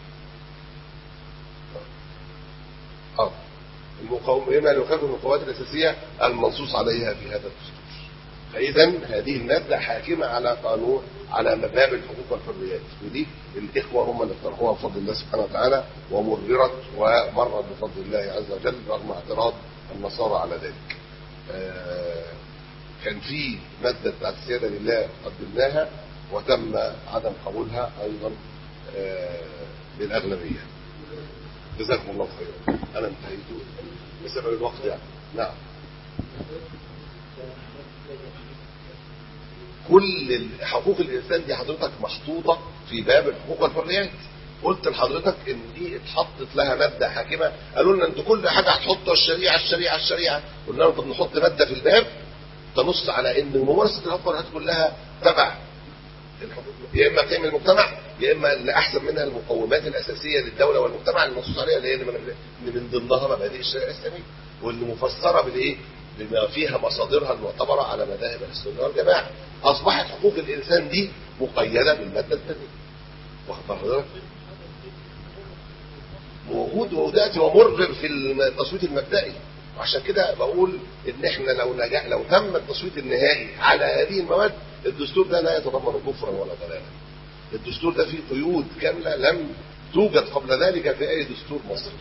Speaker 3: اه المقوم بما لا يخالف المقومات الاساسيه المنصوص عليها في هذا الدستور. فاذا هذه الماده حاكمه على قانون على مباب الحقوق والحريات، ودي الاخوه هم اللي اقترحوها بفضل الله سبحانه وتعالى، ومررت ومرت بفضل الله عز وجل رغم اعتراض النصارى على ذلك. آه كان في ماده بتاعت السياده لله قدمناها وتم عدم قبولها ايضا آه بالاغلبيه. جزاكم الله خيرا. انا انتهيت بسبب الوقت يعني. نعم. كل حقوق الانسان دي حضرتك محطوطه في باب الحقوق والحريات. قلت لحضرتك ان دي اتحطت لها ماده حاكمه، قالوا لنا انتوا كل حاجه هتحطوا الشريعه الشريعه الشريعه، قلنا لهم طب نحط ماده في الباب تنص على ان ممارسه الحقوق والحريات كلها تبع الحقوق، يا اما تعمل المجتمع يا اما اللي احسن منها المقومات الاساسيه للدوله والمجتمع المنصوص عليها اللي هي اللي من ضمنها مبادئ الشريعه الاسلاميه، واللي مفسره بالايه؟ بما فيها مصادرها المعتبره على مذاهب السنه والجماعه. اصبحت حقوق الانسان دي مقيده بالماده الثانيه. واخد حضرتك؟ موجود ودلوقتي ومرغب في التصويت المبدئي. وعشان كده بقول ان احنا لو نجح لو تم التصويت النهائي على هذه المواد، الدستور ده لا يتضمن كفرا ولا ضلالا. الدستور ده فيه قيود كامله لم توجد قبل ذلك في اي دستور مصري.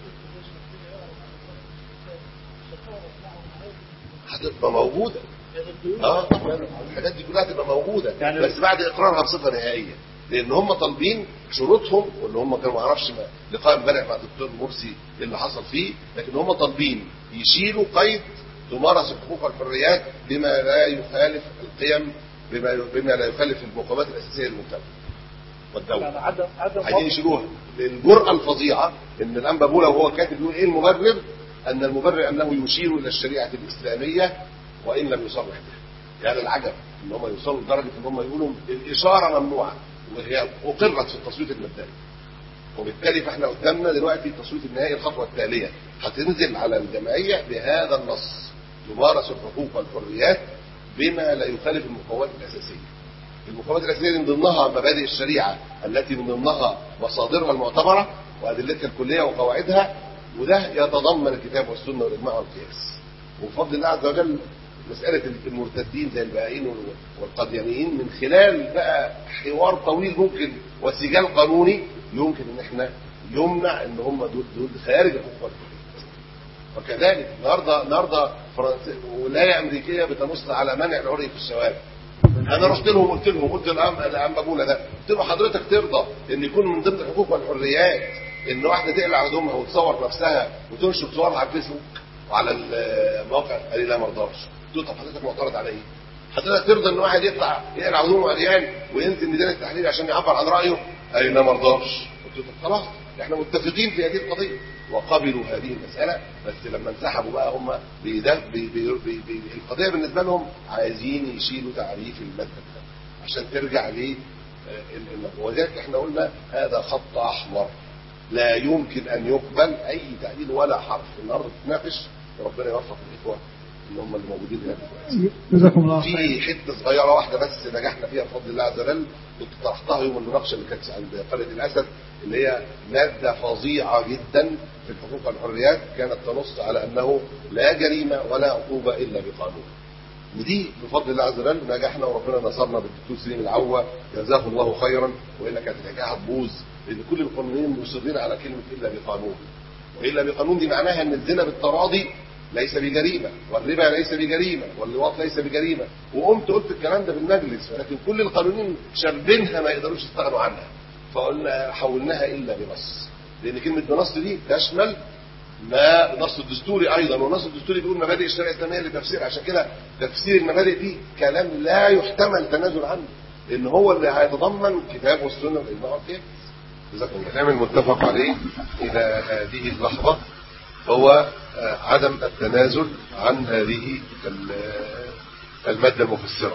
Speaker 3: هتبقى موجوده. اه الحاجات دي كلها هتبقى موجوده بس بعد اقرارها بصفه نهائيه، لان هم طالبين شروطهم، وان هم كانوا ما اعرفش لقاء امبارح مع الدكتور مرسي اللي حصل فيه، لكن هم طالبين يشيلوا قيد تمارس الحقوق والحريات بما لا يخالف القيم، بما بما لا يخالف المقومات الاساسيه للمجتمع والدوله. عايزين يشيلوها للجرأه الفظيعه ان الانبا بولا وهو كاتب يقول ايه المبرر؟ ان المبرر انه يشير الى الشريعه الاسلاميه وان لم يصرح بها. يعني العجب ان هم يوصلوا لدرجه ان هم يقولوا الاشاره ممنوعه وهي اقرت في التصويت المبدئي. وبالتالي فاحنا قدامنا دلوقتي التصويت النهائي الخطوه التاليه هتنزل على الجمعيه بهذا النص: تمارس الحقوق والحريات بما لا يخالف المقومات الاساسيه. المقومات الاساسيه من ضمنها مبادئ الشريعه التي من ضمنها مصادرها المعتبره وادلتها الكليه وقواعدها، وده يتضمن الكتاب والسنه والاجماع والقياس. وبفضل الله عز وجل مساله المرتدين زي البائعين والقديانيين من خلال بقى حوار طويل ممكن وسجال قانوني يمكن ان احنا يمنع ان هم دول دول خارج الحقوق والحريات. وكذلك النهارده النهارده ولايه امريكيه بتنص على منع العري في الشوارع. انا رحت لهم قلت لهم قلت للانبا بولا ده قلت له حضرتك ترضى ان يكون من ضمن الحقوق والحريات ان واحده تقلع هدومها وتصور نفسها وتنشر صورها على الفيسبوك وعلى المواقع؟ قال لي لا ما ارضاش. قلت له طب حضرتك معترض على ايه؟ حضرتك ترضى ان واحد يطلع يقلع هدومه عريان وينزل ميدان التحرير عشان يعبر عن رايه؟ قال لي لا ما ارضاش. قلت له طب خلاص احنا متفقين في هذه القضيه. وقبلوا هذه المساله، بس لما انسحبوا بقى هم بيده بي بي بي بي القضيه بالنسبه لهم عايزين يشيلوا تعريف الماده عشان ترجع ليه. وذلك احنا قلنا هذا خط احمر لا يمكن ان يقبل اي تعديل ولا حرف. النهارده تتناقش وربنا يوفق الاخوه اللي هم اللي موجودين هنا دلوقتي.
Speaker 4: جزاكم الله
Speaker 3: خير. في حته صغيره واحده بس نجحنا فيها بفضل الله عز وجل، كنت طرحتها يوم المناقشه اللي كانت عند قريه الاسد، اللي هي ماده فظيعه جدا في الحقوق والحريات كانت تنص على انه لا جريمه ولا عقوبه الا بقانون. ودي بفضل الله عز وجل نجحنا وربنا نصرنا بالدكتور سليم العوة جزاه الله خيرا، والا كانت الحكايه هتبوظ، لان كل القانونيين مصرين على كلمه الا بقانون. والا بقانون دي معناها ان الزنا بالتراضي ليس بجريمه، والربا ليس بجريمه، واللواط ليس بجريمه. وقمت قلت الكلام ده بالمجلس، ولكن كل القانونيين شاربينها ما يقدروش يستغنوا عنها، فقلنا حولناها الا بنص، لان كلمه بنص دي تشمل ما النص الدستوري ايضا، والنص الدستوري بيقول مبادئ الشريعه الاسلاميه للتفسير. عشان كده تفسير المبادئ دي كلام لا يحتمل التنازل عنه، لان هو اللي هيتضمن كتاب والسنه والاجماع والقياس. الكلام المتفق عليه الى هذه اللحظه هو عدم التنازل عن هذه الماده المفسره.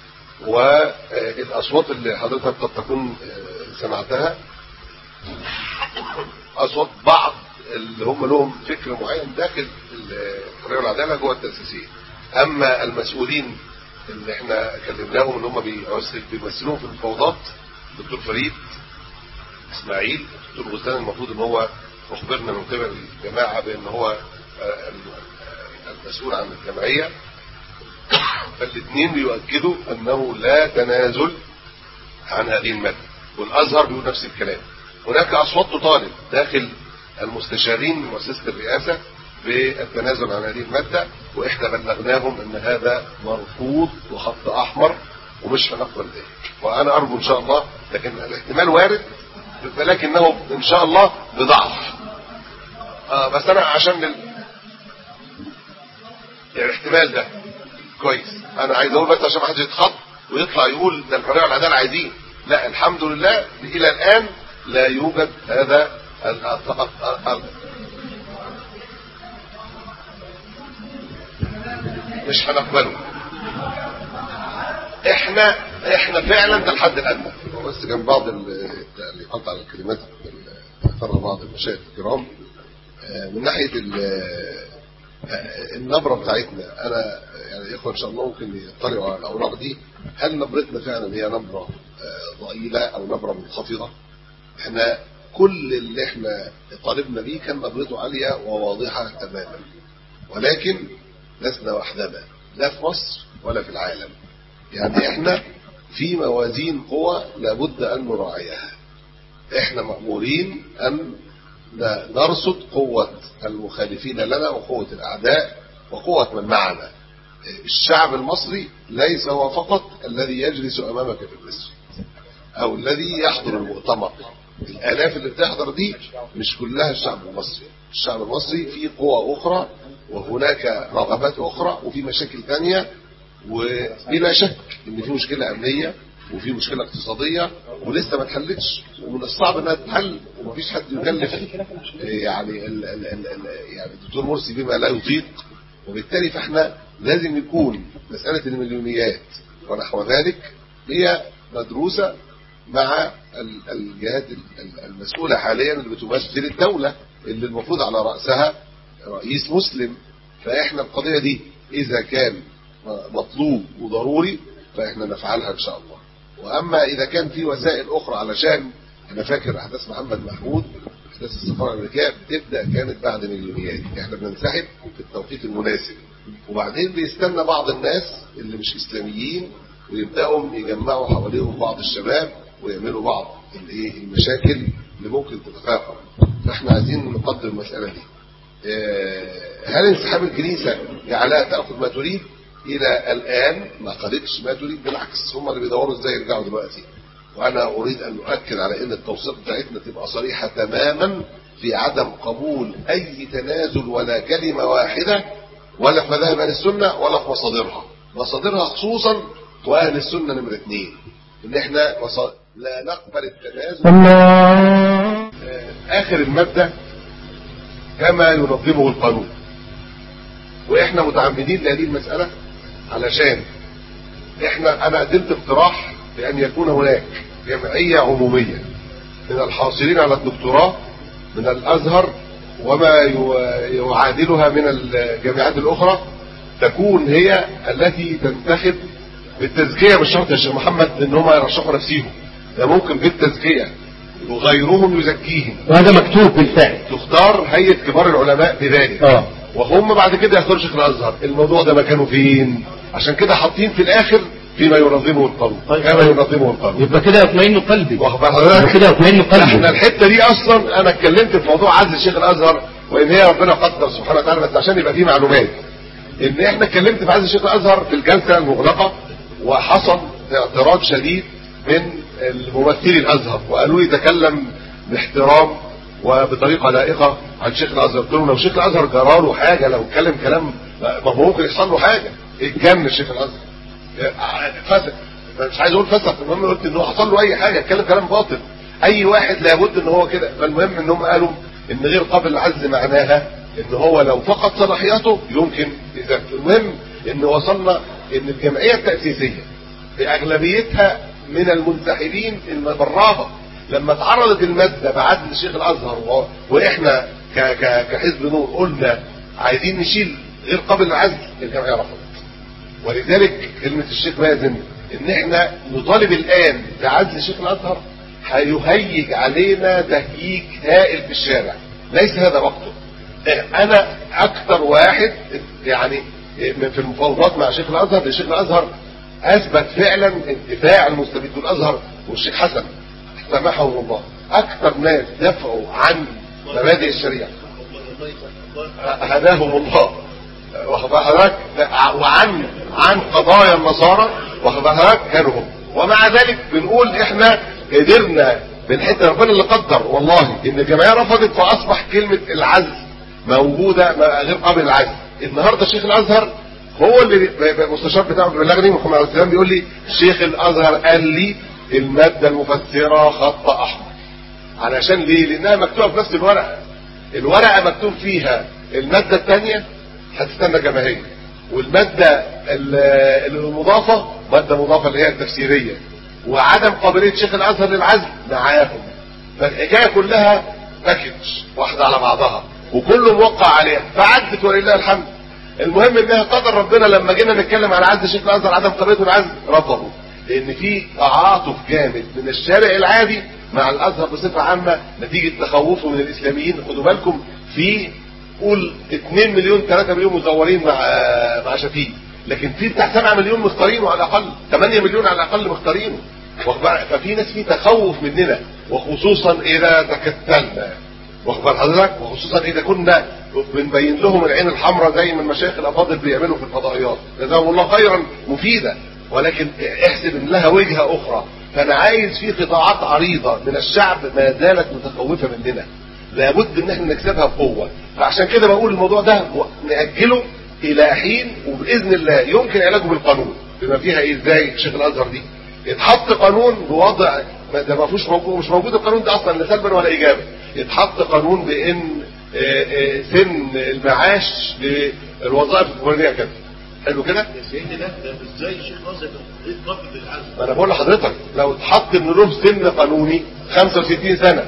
Speaker 3: والاصوات اللي حضرتك قد تكون سمعتها اصوات بعض اللي هم لهم فكر معين داخل الحريه والعداله جوه التاسيسيه. اما المسؤولين اللي احنا كلمناهم اللي هم بيمثلوهم في المفاوضات، الدكتور فريد اسماعيل، الدكتور غزلان، المفروض ان هو اخبرنا من قبل الجماعه بان هو المسؤول عن الجمعيه، فالاثنين بيؤكدوا انه لا تنازل عن هذه الماده، والازهر بيقول نفس الكلام. هناك اصوات تطالب داخل المستشارين من مؤسسه الرئاسه بالتنازل عن هذه الماده، واحنا بلغناهم ان هذا مرفوض وخط احمر ومش هنقبل ذلك. وانا ارجو ان شاء الله، لكن الاحتمال وارد، ولكنه ان شاء الله بضعف. آه بس انا عشان ال... الاحتمال ده كويس. انا عايز اقول بس عشان ما حدش يتخض ويطلع يقول ده الحريه والعداله عايزين، لا الحمد لله الى الان لا يوجد هذا مش هنقبله. احنا احنا فعلا ده الحد الادنى. بس كان بعض التعليقات على الكلمات ذكرها بعض المشايخ الكرام من ناحيه النبره بتاعتنا. انا يعني اخوان ان شاء الله ممكن يطلعوا على الاوراق دي، هل نبرتنا فعلا هي نبره ضئيله او نبره منخفضه؟ احنا كل اللي احنا طالبنا بيه كان نبرته عاليه وواضحه تماما، ولكن لسنا وحدنا لا في مصر ولا في العالم. يعني احنا في موازين قوى لابد ان نراعيها. احنا مأمورين ان نرصد قوة المخالفين لنا وقوة الاعداء وقوة من معنا. الشعب المصري ليس هو فقط الذي يجلس امامك في المسجد او الذي يحضر المؤتمر. الالاف اللي بتحضر دي مش كلها الشعب المصري. الشعب المصري فيه قوى اخرى وهناك رغبات اخرى وفي مشاكل ثانيه، وبلا شك ان في مشكله امنيه وفي مشكله اقتصاديه ولسه ما اتحلتش ومن الصعب انها تتحل ومفيش حد يكلف يعني ال ال ال يعني الدكتور مرسي بما لا يطيق. وبالتالي فاحنا لازم يكون مساله المليونيات ونحو ذلك هي مدروسه مع الجهات المسؤوله حاليا اللي بتمثل الدوله اللي المفروض على راسها رئيس مسلم. فاحنا القضيه دي اذا كان مطلوب وضروري فاحنا نفعلها ان شاء الله. واما اذا كان في وسائل اخرى، علشان انا فاكر احداث محمد محمود احداث السفاره الامريكيه بتبدا كانت بعد مليونيات، احنا بننسحب في التوقيت المناسب وبعدين بيستنى بعض الناس اللي مش اسلاميين ويبداوا يجمعوا حواليهم بعض الشباب ويعملوا بعض الايه المشاكل اللي ممكن تتفاقم. فاحنا عايزين نقدر المساله دي. هل انسحاب الكنيسه جعلها تاخذ ما تريد؟ الى الان ما قالتش ما تريد، بالعكس هم اللي بيدوروا ازاي يرجعوا دلوقتي. وانا اريد ان اؤكد على ان التوثيق بتاعتنا تبقى صريحه تماما في عدم قبول اي تنازل ولا كلمه واحده ولا في مذاهب اهل السنه ولا في مصادرها. مصادرها خصوصا واهل السنه نمره اثنين ان احنا لا نقبل التنازل. اخر الماده كما ينظمه القانون، واحنا متعمدين لهذه المساله علشان احنا انا قدمت اقتراح بان يكون هناك جمعيه عموميه من الحاصلين على الدكتوراه من الازهر وما يعادلها من الجامعات الاخرى تكون هي التي تنتخب بالتزكيه. مش شرط يا شيخ محمد ان هم يرشحوا نفسهم، ده ممكن بالتزكيه وغيرهم يزكيهم،
Speaker 4: وهذا مكتوب بالفعل.
Speaker 3: تختار هيئه كبار العلماء بذلك
Speaker 4: اه
Speaker 3: وهم بعد كده يختاروا شيخ الازهر. الموضوع ده مكانه فين؟ عشان كده حاطين في الاخر فيما ينظمه القانون.
Speaker 4: طيب.
Speaker 3: كما ينظمه القانون
Speaker 4: يبقى كده يطمئن قلبي.
Speaker 3: يبقى
Speaker 4: كده يطمئن قلبي.
Speaker 3: احنا الحته دي اصلا انا اتكلمت في موضوع عزل شيخ الازهر وان هي ربنا قدر سبحانه وتعالى، بس عشان يبقى فيه معلومات ان احنا اتكلمت في عزل شيخ الازهر في الجلسه المغلقه وحصل اعتراض شديد من الممثلي الازهر وقالوا لي تكلم باحترام وبطريقه لائقه عن شيخ الازهر. قلت لهم لو شيخ الازهر جرى له حاجه، لو اتكلم كلام ما هو ممكن يحصل له حاجه، اتجنن الشيخ الازهر فسق، مش عايز اقول فسق، المهم قلت انه حصل له اي حاجه، اتكلم كلام باطل. اي واحد لابد ان هو كده. فالمهم انهم قالوا ان غير قابل للعزل معناها ان هو لو فقد صلاحياته يمكن يزكي. المهم ان وصلنا ان الجمعيه التاسيسيه باغلبيتها من المنسحبين المبرابه لما اتعرضت الماده بعزل شيخ الازهر واحنا كحزب نور قلنا عايزين نشيل غير قابل للعزل، الجمعيه رفضت. ولذلك كلمه الشيخ مازن ان احنا نطالب الان بعزل شيخ الازهر هيهيج علينا تهييج هائل في الشارع، ليس هذا وقته. انا اكثر واحد يعني في المفاوضات مع شيخ الازهر، الشيخ الازهر اثبت فعلا انتفاع المستبد الازهر والشيخ حسن سامحهم الله اكثر ناس دفعوا عن مبادئ الشريعه هداهم الله واخد بالك، وعن عن قضايا النصارى واخد بالك كانوا هم. ومع ذلك بنقول احنا قدرنا بالحته ربنا اللي قدر والله ان الجمعيه رفضت فاصبح كلمه العزل موجوده غير قابل للعزل. النهارده شيخ الازهر هو اللي المستشار بتاعه بيبلغني محمد عبد السلام بيقول لي الشيخ الازهر قال لي الماده المفسره خط احمر. علشان ليه؟ لانها مكتوبه في نفس الورقه. الورقه مكتوب فيها الماده الثانيه هتستنى جماهير، والماده المضافه ماده مضافه اللي هي التفسيريه، وعدم قابليه شيخ الازهر للعزل معاهم. فالحكايه كلها باكج واحده على بعضها وكله موقع عليها، فعدت ولله الحمد. المهم انها قدر ربنا لما جينا نتكلم على عزل شيخ الازهر عدم قابليته العزل رفضوا، لان في تعاطف جامد من الشارع العادي مع الازهر بصفه عامه نتيجه تخوفه من الاسلاميين. خدوا بالكم في قول اتنين مليون تلاتة مليون مزورين مع مع شفيق، لكن في بتاع سبعة مليون مختارينه على الاقل، ثمانية مليون على الاقل مختارينه. ففي ناس في تخوف مننا، وخصوصا اذا تكتلنا، واخد بال حضرتك، وخصوصا اذا كنا بنبين لهم العين الحمراء زي ما المشايخ الافاضل بيعملوا في الفضائيات، جزاهم الله خيرا مفيده، ولكن احسب ان لها وجهه اخرى. فانا عايز في قطاعات عريضه من الشعب ما زالت متخوفه مننا، لابد ان احنا نكسبها بقوه. فعشان كده بقول الموضوع ده ناجله الى حين، وباذن الله يمكن علاجه بالقانون. بما فيها ايه؟ ازاي شيخ الازهر دي يتحط قانون بوضع ده ما فيهوش موجود، مش موجود القانون ده اصلا لا سلبا ولا ايجابا. يتحط قانون بان سن المعاش للوظائف الحكوميه كده. حلو كده؟
Speaker 5: يا سيدي ده ده ازاي شيخ ناصر ايه قبض العزل؟
Speaker 3: ما انا بقول لحضرتك لو اتحط ان له سن قانوني خمسة وستين سنه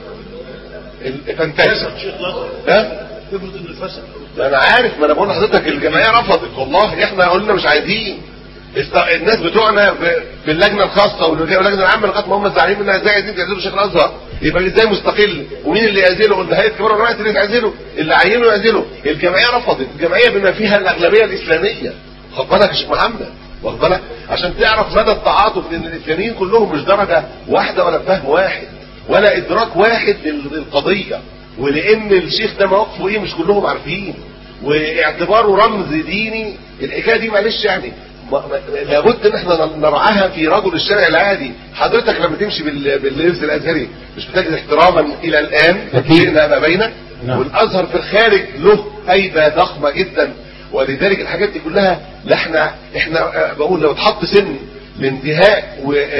Speaker 3: فانتهى
Speaker 5: شيخ ناصر
Speaker 3: ها؟
Speaker 5: افرض انه فسد.
Speaker 3: انا عارف، ما انا بقول لحضرتك الجمعيه رفضت والله، احنا قلنا مش عايزين. الناس بتوعنا في اللجنه الخاصه واللجنه العامه لغايه ما هم زعلانين منها ازاي عايزين يعزلوا شيخ الازهر، يبقى ازاي مستقل؟ ومين اللي يعزله؟ قلنا هيئه كبار العلماء اللي يعزله، اللي عينه يعزله. الجمعيه رفضت، الجمعيه بما فيها الاغلبيه الاسلاميه. خد بالك يا شيخ محمد، واخد بالك عشان تعرف مدى التعاطف، لان الاسلاميين كلهم مش درجه واحده ولا فهم واحد ولا ادراك واحد للقضيه، ولان الشيخ ده مواقفه ايه مش كلهم عارفين، واعتباره رمز ديني. الحكايه دي معلش يعني لابد ان احنا نرعاها في رجل الشارع العادي. حضرتك لما تمشي باللبس الازهري مش بتجد احتراما الى الان شئنا ما بينه، والازهر في الخارج له هيبه ضخمه جدا. ولذلك الحاجات دي كلها لا احنا احنا بقول لو اتحط سن لانتهاء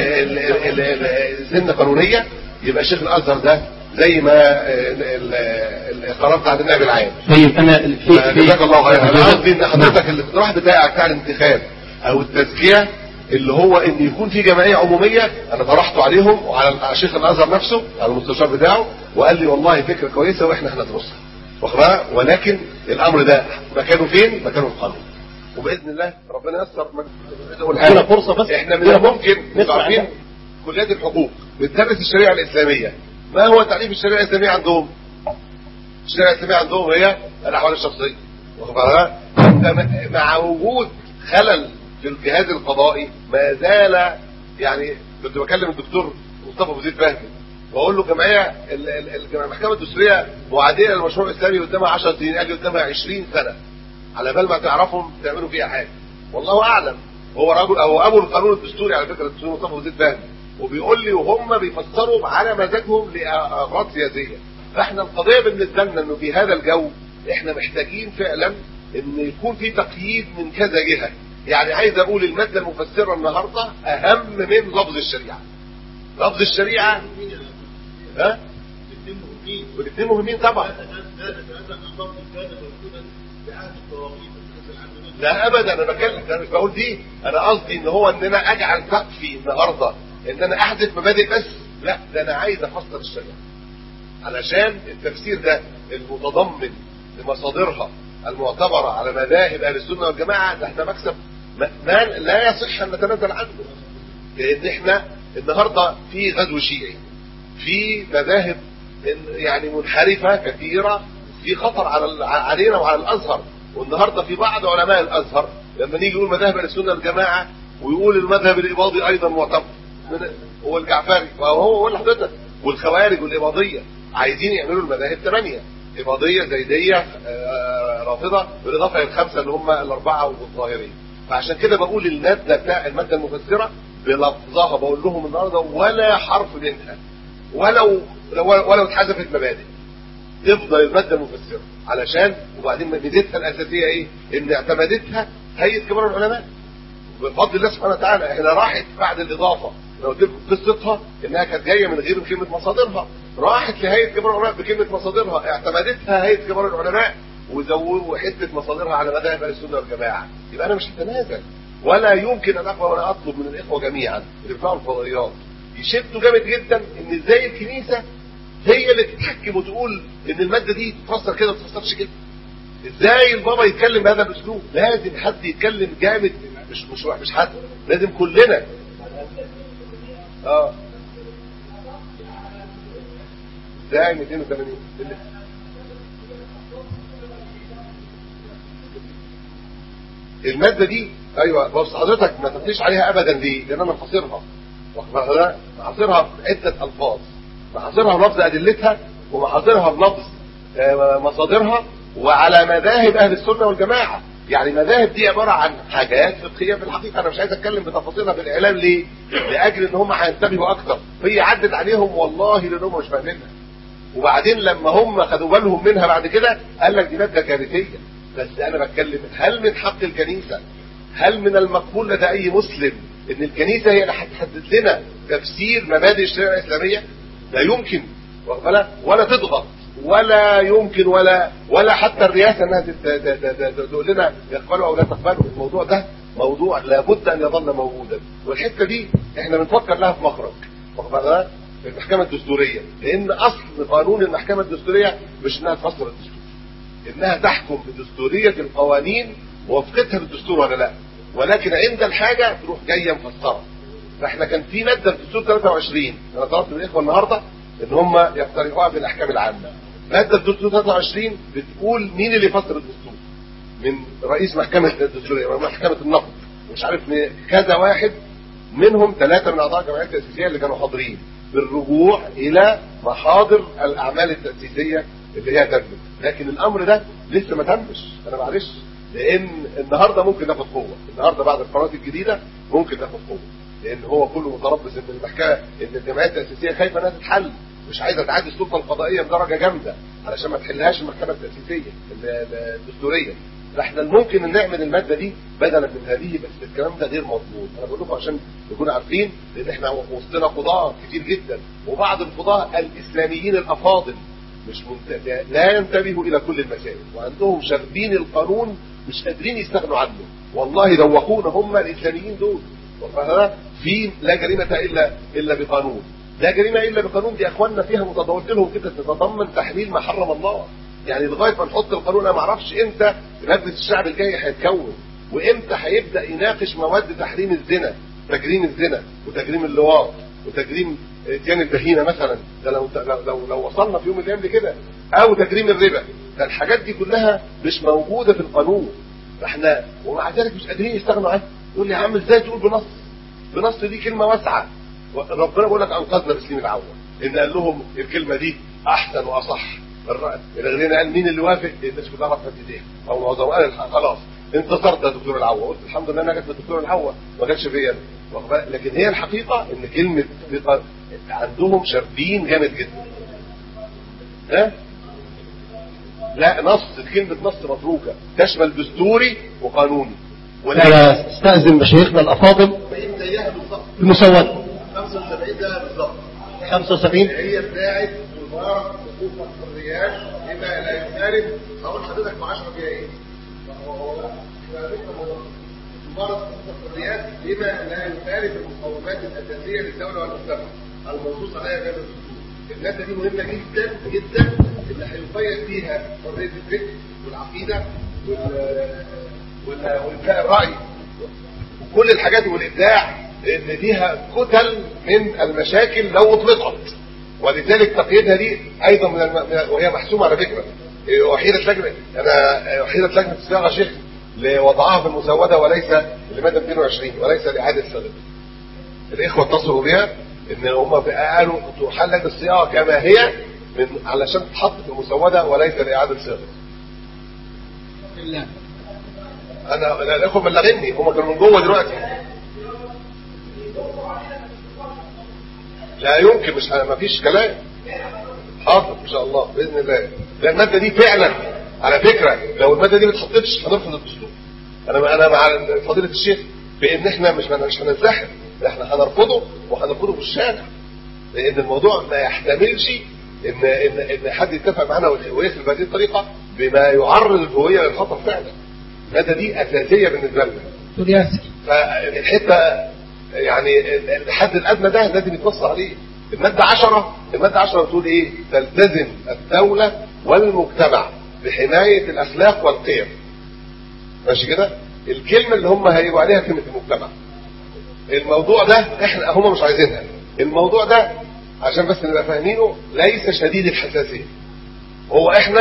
Speaker 3: سن قانونيه يبقى شيخ الازهر ده زي ما القرار بتاع النائب العام.
Speaker 4: طيب انا
Speaker 3: جزاك الله خير. انا قصدي ان حضرتك الاقتراح بتاعك بتاع الانتخاب او التزكيه اللي هو ان يكون في جمعيه عموميه، انا طرحته عليهم وعلى شيخ الازهر نفسه على المستشار بتاعه، وقال لي والله فكره كويسه واحنا هندرسها، واخدها، ولكن الامر ده مكانه فين؟ مكانه القانون. وباذن الله ربنا ييسر.
Speaker 4: ادينا فرصه بس،
Speaker 3: احنا من الممكن نتعرفين كليات الحقوق بتدرس الشريعه الاسلاميه. ما هو تعريف الشريعه الاسلاميه عندهم؟ الشريعه الاسلاميه عندهم هي الاحوال الشخصيه، واخد بالك؟ مع وجود خلل في الجهاز القضائي ما زال، يعني كنت بكلم الدكتور مصطفى ابو زيد فهمي واقول له جمعيه المحكمه الدستوريه معادله للمشروع الاسلامي قدامها عشر سنين، قال لي قدامها عشرين سنه على بال ما تعرفهم تعملوا فيها حاجه. والله اعلم. هو رجل او ابو القانون الدستوري على فكره الدكتور مصطفى ابو زيد فهمي، وبيقول لي وهم بيفسروا على مزاجهم لاغراض سياسيه. فاحنا القضيه بالنسبه لنا انه في هذا الجو احنا محتاجين فعلا ان يكون في تقييد من كذا جهه. يعني عايز اقول الماده المفسره النهارده اهم من لفظ الشريعه. لفظ الشريعه ها؟ والاثنين مهمين طبعا. لا ابدا، انا بتكلم، انا مش بقول دي، انا قصدي ان هو ان انا اجعل سقفي النهارده ان انا احذف مبادئ بس، لا ده انا عايز افسر الشريعه علشان التفسير ده المتضمن لمصادرها المعتبره على مذاهب اهل السنه والجماعه، ده احنا مكسب ما لا يصح ان نتنازل عنه. لان احنا النهارده في غزو شيعي، في مذاهب يعني منحرفه كثيره، في خطر على علينا وعلى الازهر. والنهارده في بعض علماء الازهر لما نيجي نقول مذاهب اهل السنه والجماعه ويقول المذهب الاباضي ايضا معتبر، والجعفري وهو ولا حضرتك، والخوارج والاباضيه عايزين يعملوا المذاهب ثمانيه، اباضيه زيديه رافضه، بالاضافه للخمسه اللي هم الاربعه والظاهريه. فعشان كده بقول الماده بتاع الماده المفسره بلفظها بقول لهم النهارده ولا حرف منها ولو ولو اتحذفت مبادئ تفضل الماده المفسره، علشان وبعدين ميزتها الاساسيه ايه؟ ان اعتمدتها هيئة كبار العلماء بفضل الله سبحانه وتعالى. احنا راحت بعد الاضافه، لو قلت لكم قصتها انها كانت جايه من غير كلمه مصادرها، راحت لهيئه كبار العلماء بكلمه مصادرها، اعتمدتها هيئه كبار العلماء وزودوا حته مصادرها على مذاهب اهل السنه والجماعه. يبقى انا مش هتنازل، ولا يمكن ان اقبل ولا اطلب من الاخوه جميعا اللي بتوع الفضائيات يشدوا جامد جدا ان ازاي الكنيسه هي اللي تتحكم وتقول ان الماده دي تفسر كده ما تفسرش كده. ازاي البابا يتكلم بهذا الاسلوب؟ لازم حد يتكلم جامد، مش مش مش حد، لازم كلنا. اه ازاي مئتين وثمانين الماده دي؟ ايوه بص حضرتك ما تفتيش عليها ابدا. ليه؟ لان انا محاصرها، محاصرها بعده الفاظ، محاصرها بلفظ ادلتها، ومحاصرها بلفظ مصادرها، وعلى مذاهب اهل السنه والجماعه. يعني مذاهب دي عباره عن حاجات فقهيه في الحقيقه. انا مش عايز اتكلم بتفاصيلها في الاعلام. ليه؟ لاجل ان هم هينتبهوا اكتر. هي عدت عليهم والله لانهم مش فاهمينها، وبعدين لما هم خدوا بالهم منها بعد كده قال لك دي ماده كارثيه. بس انا بتكلم هل من حق الكنيسه، هل من المقبول لدى اي مسلم ان الكنيسه هي اللي هتحدد لنا تفسير مبادئ الشريعه الاسلاميه؟ لا يمكن، ولا ولا تضغط، ولا يمكن، ولا ولا حتى الرئاسه انها تقول لنا يقبلوا او لا تقبلوا. الموضوع ده موضوع لابد ان يظل موجودا، والحته دي احنا بنفكر لها في مخرج في المحكمه الدستوريه. لان اصل قانون المحكمه الدستوريه مش انها تفسر الدستور، انها تحكم بدستوريه القوانين ووفقتها للدستور ولا لا، ولكن عند الحاجه تروح جايه مفسره. فاحنا كان في ماده في الدستور ثلاثة وعشرين، انا طلبت من الاخوه النهارده ان هم يقترحوها في الاحكام العامه. ماده الدستور ثلاثة وعشرين بتقول مين اللي يفسر الدستور، من رئيس محكمه الدستوريه ومحكمه النقد مش عارف كذا واحد، منهم ثلاثه من اعضاء الجمعيه التاسيسيه اللي كانوا حاضرين، بالرجوع الى محاضر الاعمال التاسيسيه اللي هي تمت. لكن الامر ده لسه ما تمش. انا معلش، لان النهارده ممكن ناخد قوه، النهارده بعد القرارات الجديده ممكن ناخد قوه، لان هو كله متربص ان المحكمه ان الجمعيات التاسيسيه خايفه انها تتحل، مش عايزه تعدي السلطه القضائيه بدرجه جامده علشان ما تحلهاش المحكمه التاسيسيه الدستوريه. فاحنا ممكن نعمل الماده دي بدلا من هذه، بس الكلام ده غير مضمون. انا بقول لكم عشان تكونوا عارفين، لان احنا وسطنا قضاه كتير جدا، وبعض القضاه الاسلاميين الافاضل مش منت... لا ينتبهوا الى كل المسائل، وعندهم شاربين القانون مش قادرين يستغنوا عنه. والله دوقونا هم الاسلاميين دول. في لا جريمه الا الا بقانون، لا جريمه الا بقانون دي اخواننا فيها متضمن لهم كده، تتضمن تحليل ما حرم الله. يعني لغايه ما نحط القانون انا ما اعرفش امتى مجلس الشعب الجاي هيتكون، وامتى هيبدا يناقش مواد تحريم الزنا، تجريم الزنا وتجريم اللواط وتجريم اتيان البهيمه مثلا، ده لو لو لو وصلنا في يوم من الايام لكده، او تجريم الربا. ده الحاجات دي كلها مش موجوده في القانون، احنا ومع ذلك مش قادرين يستغنوا عنها. يقول لي يا عم ازاي تقول بنص؟ بنص دي كلمه واسعه. ربنا بيقول لك انقذنا بسليم العوض، ان قال لهم الكلمه دي احسن واصح. الغنينا قال مين اللي وافق؟ الناس كلها رفعت ايديها او معظم قال خلاص انتصرت يا دكتور العوا. قلت الحمد لله انها جت من دكتور العوا ما جاتش فيا. لكن هي الحقيقه ان كلمه عندهم شاربين جامد جدا. ها؟ لا نص، كلمه نص متروكه تشمل دستوري وقانوني.
Speaker 4: ولا استاذن مشايخنا الافاضل
Speaker 5: زيها بالظبط
Speaker 4: المسوده
Speaker 5: خمسة وسبعين ده بالظبط
Speaker 4: خمسة وسبعين
Speaker 5: هي بتاعت وزاره حقوق الحريات بما لا يخالف. اقول لحضرتك ب عشرة فيها ايه؟ وزاره حقوق الحريات بما لا يخالف المقومات الاساسيه للدوله والمجتمع المنصوص عليها في الدستور. الماده دي مهمه جدا جدا، اللي هيقيد فيها حريه الفكر والعقيده والابداع الراي وكل الحاجات والابداع، لان فيها كتل من المشاكل لو اطلقت. ولذلك تقييدها دي ايضا من الم... وهي محسومه على فكره. وحيده لجنه انا وحيده لجنه الصياغه شيخ لوضعها في المسوده وليس لماده مئتين وعشرين وليس لاعاده صياغتها. الاخوه اتصلوا بها ان هم قالوا تحل لجنه الصياغه كما هي من علشان تتحط في المسوده وليس لاعاده صياغتها. انا الاخوه بلغني هم كانوا من جوه دلوقتي. لا يمكن، مش ما فيش كلام. حاضر ان شاء الله باذن الله. لان الماده دي فعلا على فكره لو الماده دي ما اتحطتش هنرفض الدستور. انا انا مع فضيله الشيخ في ان احنا مش مش هنزحف، احنا هنرفضه وهنرفضه في الشارع، لان الموضوع ما يحتملش ان ان ان حد يتفق معانا ويخرب بهذه الطريقه بما يعرض الهويه للخطر فعلا. الماده دي اساسيه بالنسبه لنا. فالحته يعني الحد الادنى ده لازم يتوصى عليه. الماده عشرة الماده عشرة بتقول ايه؟ تلتزم الدوله والمجتمع بحمايه الاخلاق والقيم. ماشي كده؟ الكلمه اللي هم هيبقوا عليها كلمه المجتمع. الموضوع ده احنا هم مش عايزينها. الموضوع ده عشان بس نبقى فاهمينه ليس شديد الحساسيه. هو احنا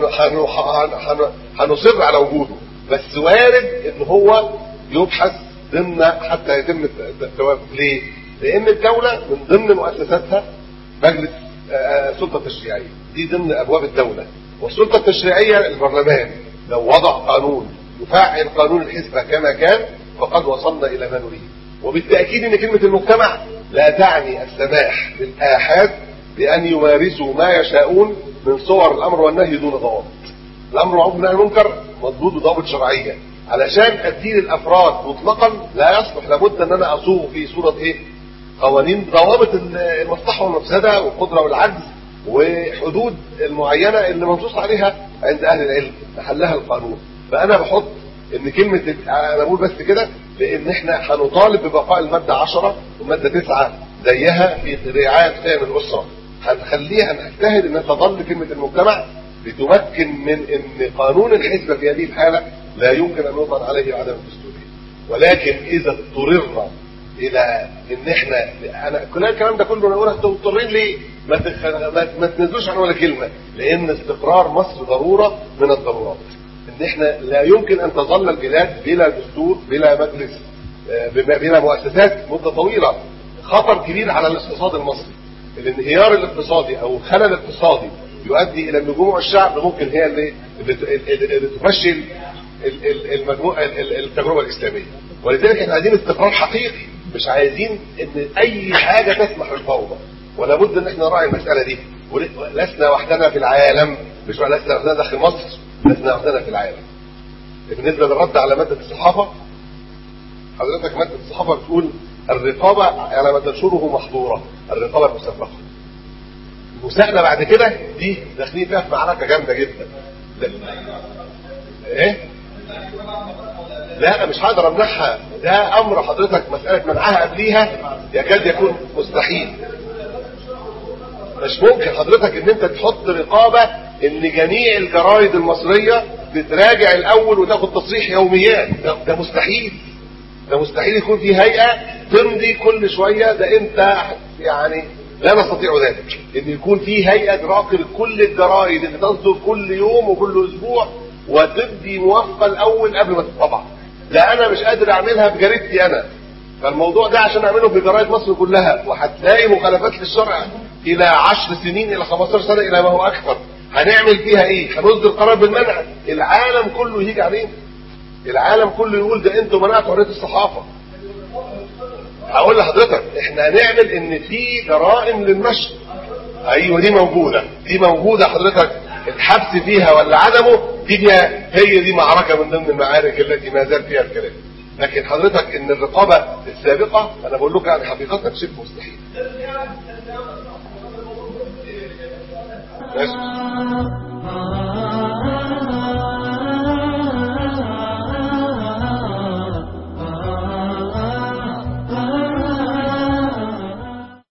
Speaker 5: هنصر على وجوده، بس وارد ان هو يبحث ضمن حتى يتم التوافق. ليه؟ لان الدوله من ضمن مؤسساتها مجلس السلطه التشريعيه، دي ضمن ابواب الدوله. والسلطه التشريعيه البرلمان لو وضع قانون يفعل قانون الحزب كما كان فقد وصلنا الى ما نريد. وبالتاكيد ان كلمه المجتمع لا تعني السماح للآحاد بأن يمارسوا ما يشاءون من صور الأمر والنهي دون ضوابط. الأمر بالمعروف والنهي عن المنكر مضبوط بضوابط شرعية. علشان أدين الأفراد مطلقا لا يصلح، لابد أن أنا أصوغ في صورة إيه؟ قوانين ضوابط المصلحة والمفسدة والقدرة والعجز وحدود المعينة اللي منصوص عليها عند أهل العلم محلها القانون. فأنا بحط إن كلمة أنا بقول بس كده لأن إحنا هنطالب ببقاء المادة عشرة والمادة تسعة زيها في رعاية قيم الأسرة. هنخليها نجتهد إن تظل كلمة المجتمع لتمكن من إن قانون الحزب في هذه الحالة لا يمكن أن يطعن عليه عدم الدستورية. ولكن إذا اضطررنا إلى إن إحنا أنا كل الكلام ده كله نقول أنتوا مضطرين ليه؟ ما تخ... ما, ما تنزلوش عن ولا كلمة، لأن استقرار مصر ضرورة من الضرورات. إن إحنا لا يمكن أن تظل البلاد بلا دستور بلا مجلس بلا مؤسسات مدة طويلة. خطر كبير على الاقتصاد المصري. الانهيار الاقتصادي أو الخلل الاقتصادي يؤدي إلى ان جموع الشعب ممكن هي اللي, اللي تفشل المجموعة التجربة الإسلامية. ولذلك احنا عايزين استقرار حقيقي، مش عايزين ان اي حاجة تسمح بالفوضى. ولا بد ان احنا نراعي المسألة دي. لسنا وحدنا في العالم، مش لسنا وحدنا داخل مصر، لسنا وحدنا في العالم. بالنسبة للرد على مادة الصحافة، حضرتك مادة الصحافة بتقول الرقابة على ما تنشره محظورة، الرقابة المسبقة. المساءلة بعد كده دي داخلين فيها في معركة جامدة جدا. ايه؟ لا مش هقدر امنعها، ده امر حضرتك مسألة منعها قبليها يكاد يكون مستحيل. مش ممكن حضرتك ان انت تحط رقابة ان جميع الجرائد المصرية بتراجع الاول وتاخد تصريح يوميات. ده, ده مستحيل. ده مستحيل يكون في هيئة تمضي كل شوية. ده انت يعني لا نستطيع ذلك، ان يكون في هيئة تراقب كل الجرائد اللي تصدر كل يوم وكل اسبوع وتبدي موافقة الاول قبل ما تطبع. ده انا مش قادر اعملها بجريدتي انا. فالموضوع ده عشان اعمله في جرائد مصر كلها وهتلاقي مخالفات للشرع الى عشر سنين الى خمستاشر سنة الى ما هو اكثر. هنعمل فيها ايه؟ هنصدر قرار بالمنع. العالم كله يجي علينا، العالم كله يقول ده انتوا منعتوا حرية الصحافة. هقول لحضرتك احنا هنعمل ان في جرائم للنشر. ايوه دي موجودة، دي موجودة حضرتك. الحبس فيها ولا عدمه دي هي دي معركة من ضمن المعارك التي ما زال فيها الكلام. لكن حضرتك ان الرقابة السابقة انا بقول لك يعني حقيقة شبه مستحيل.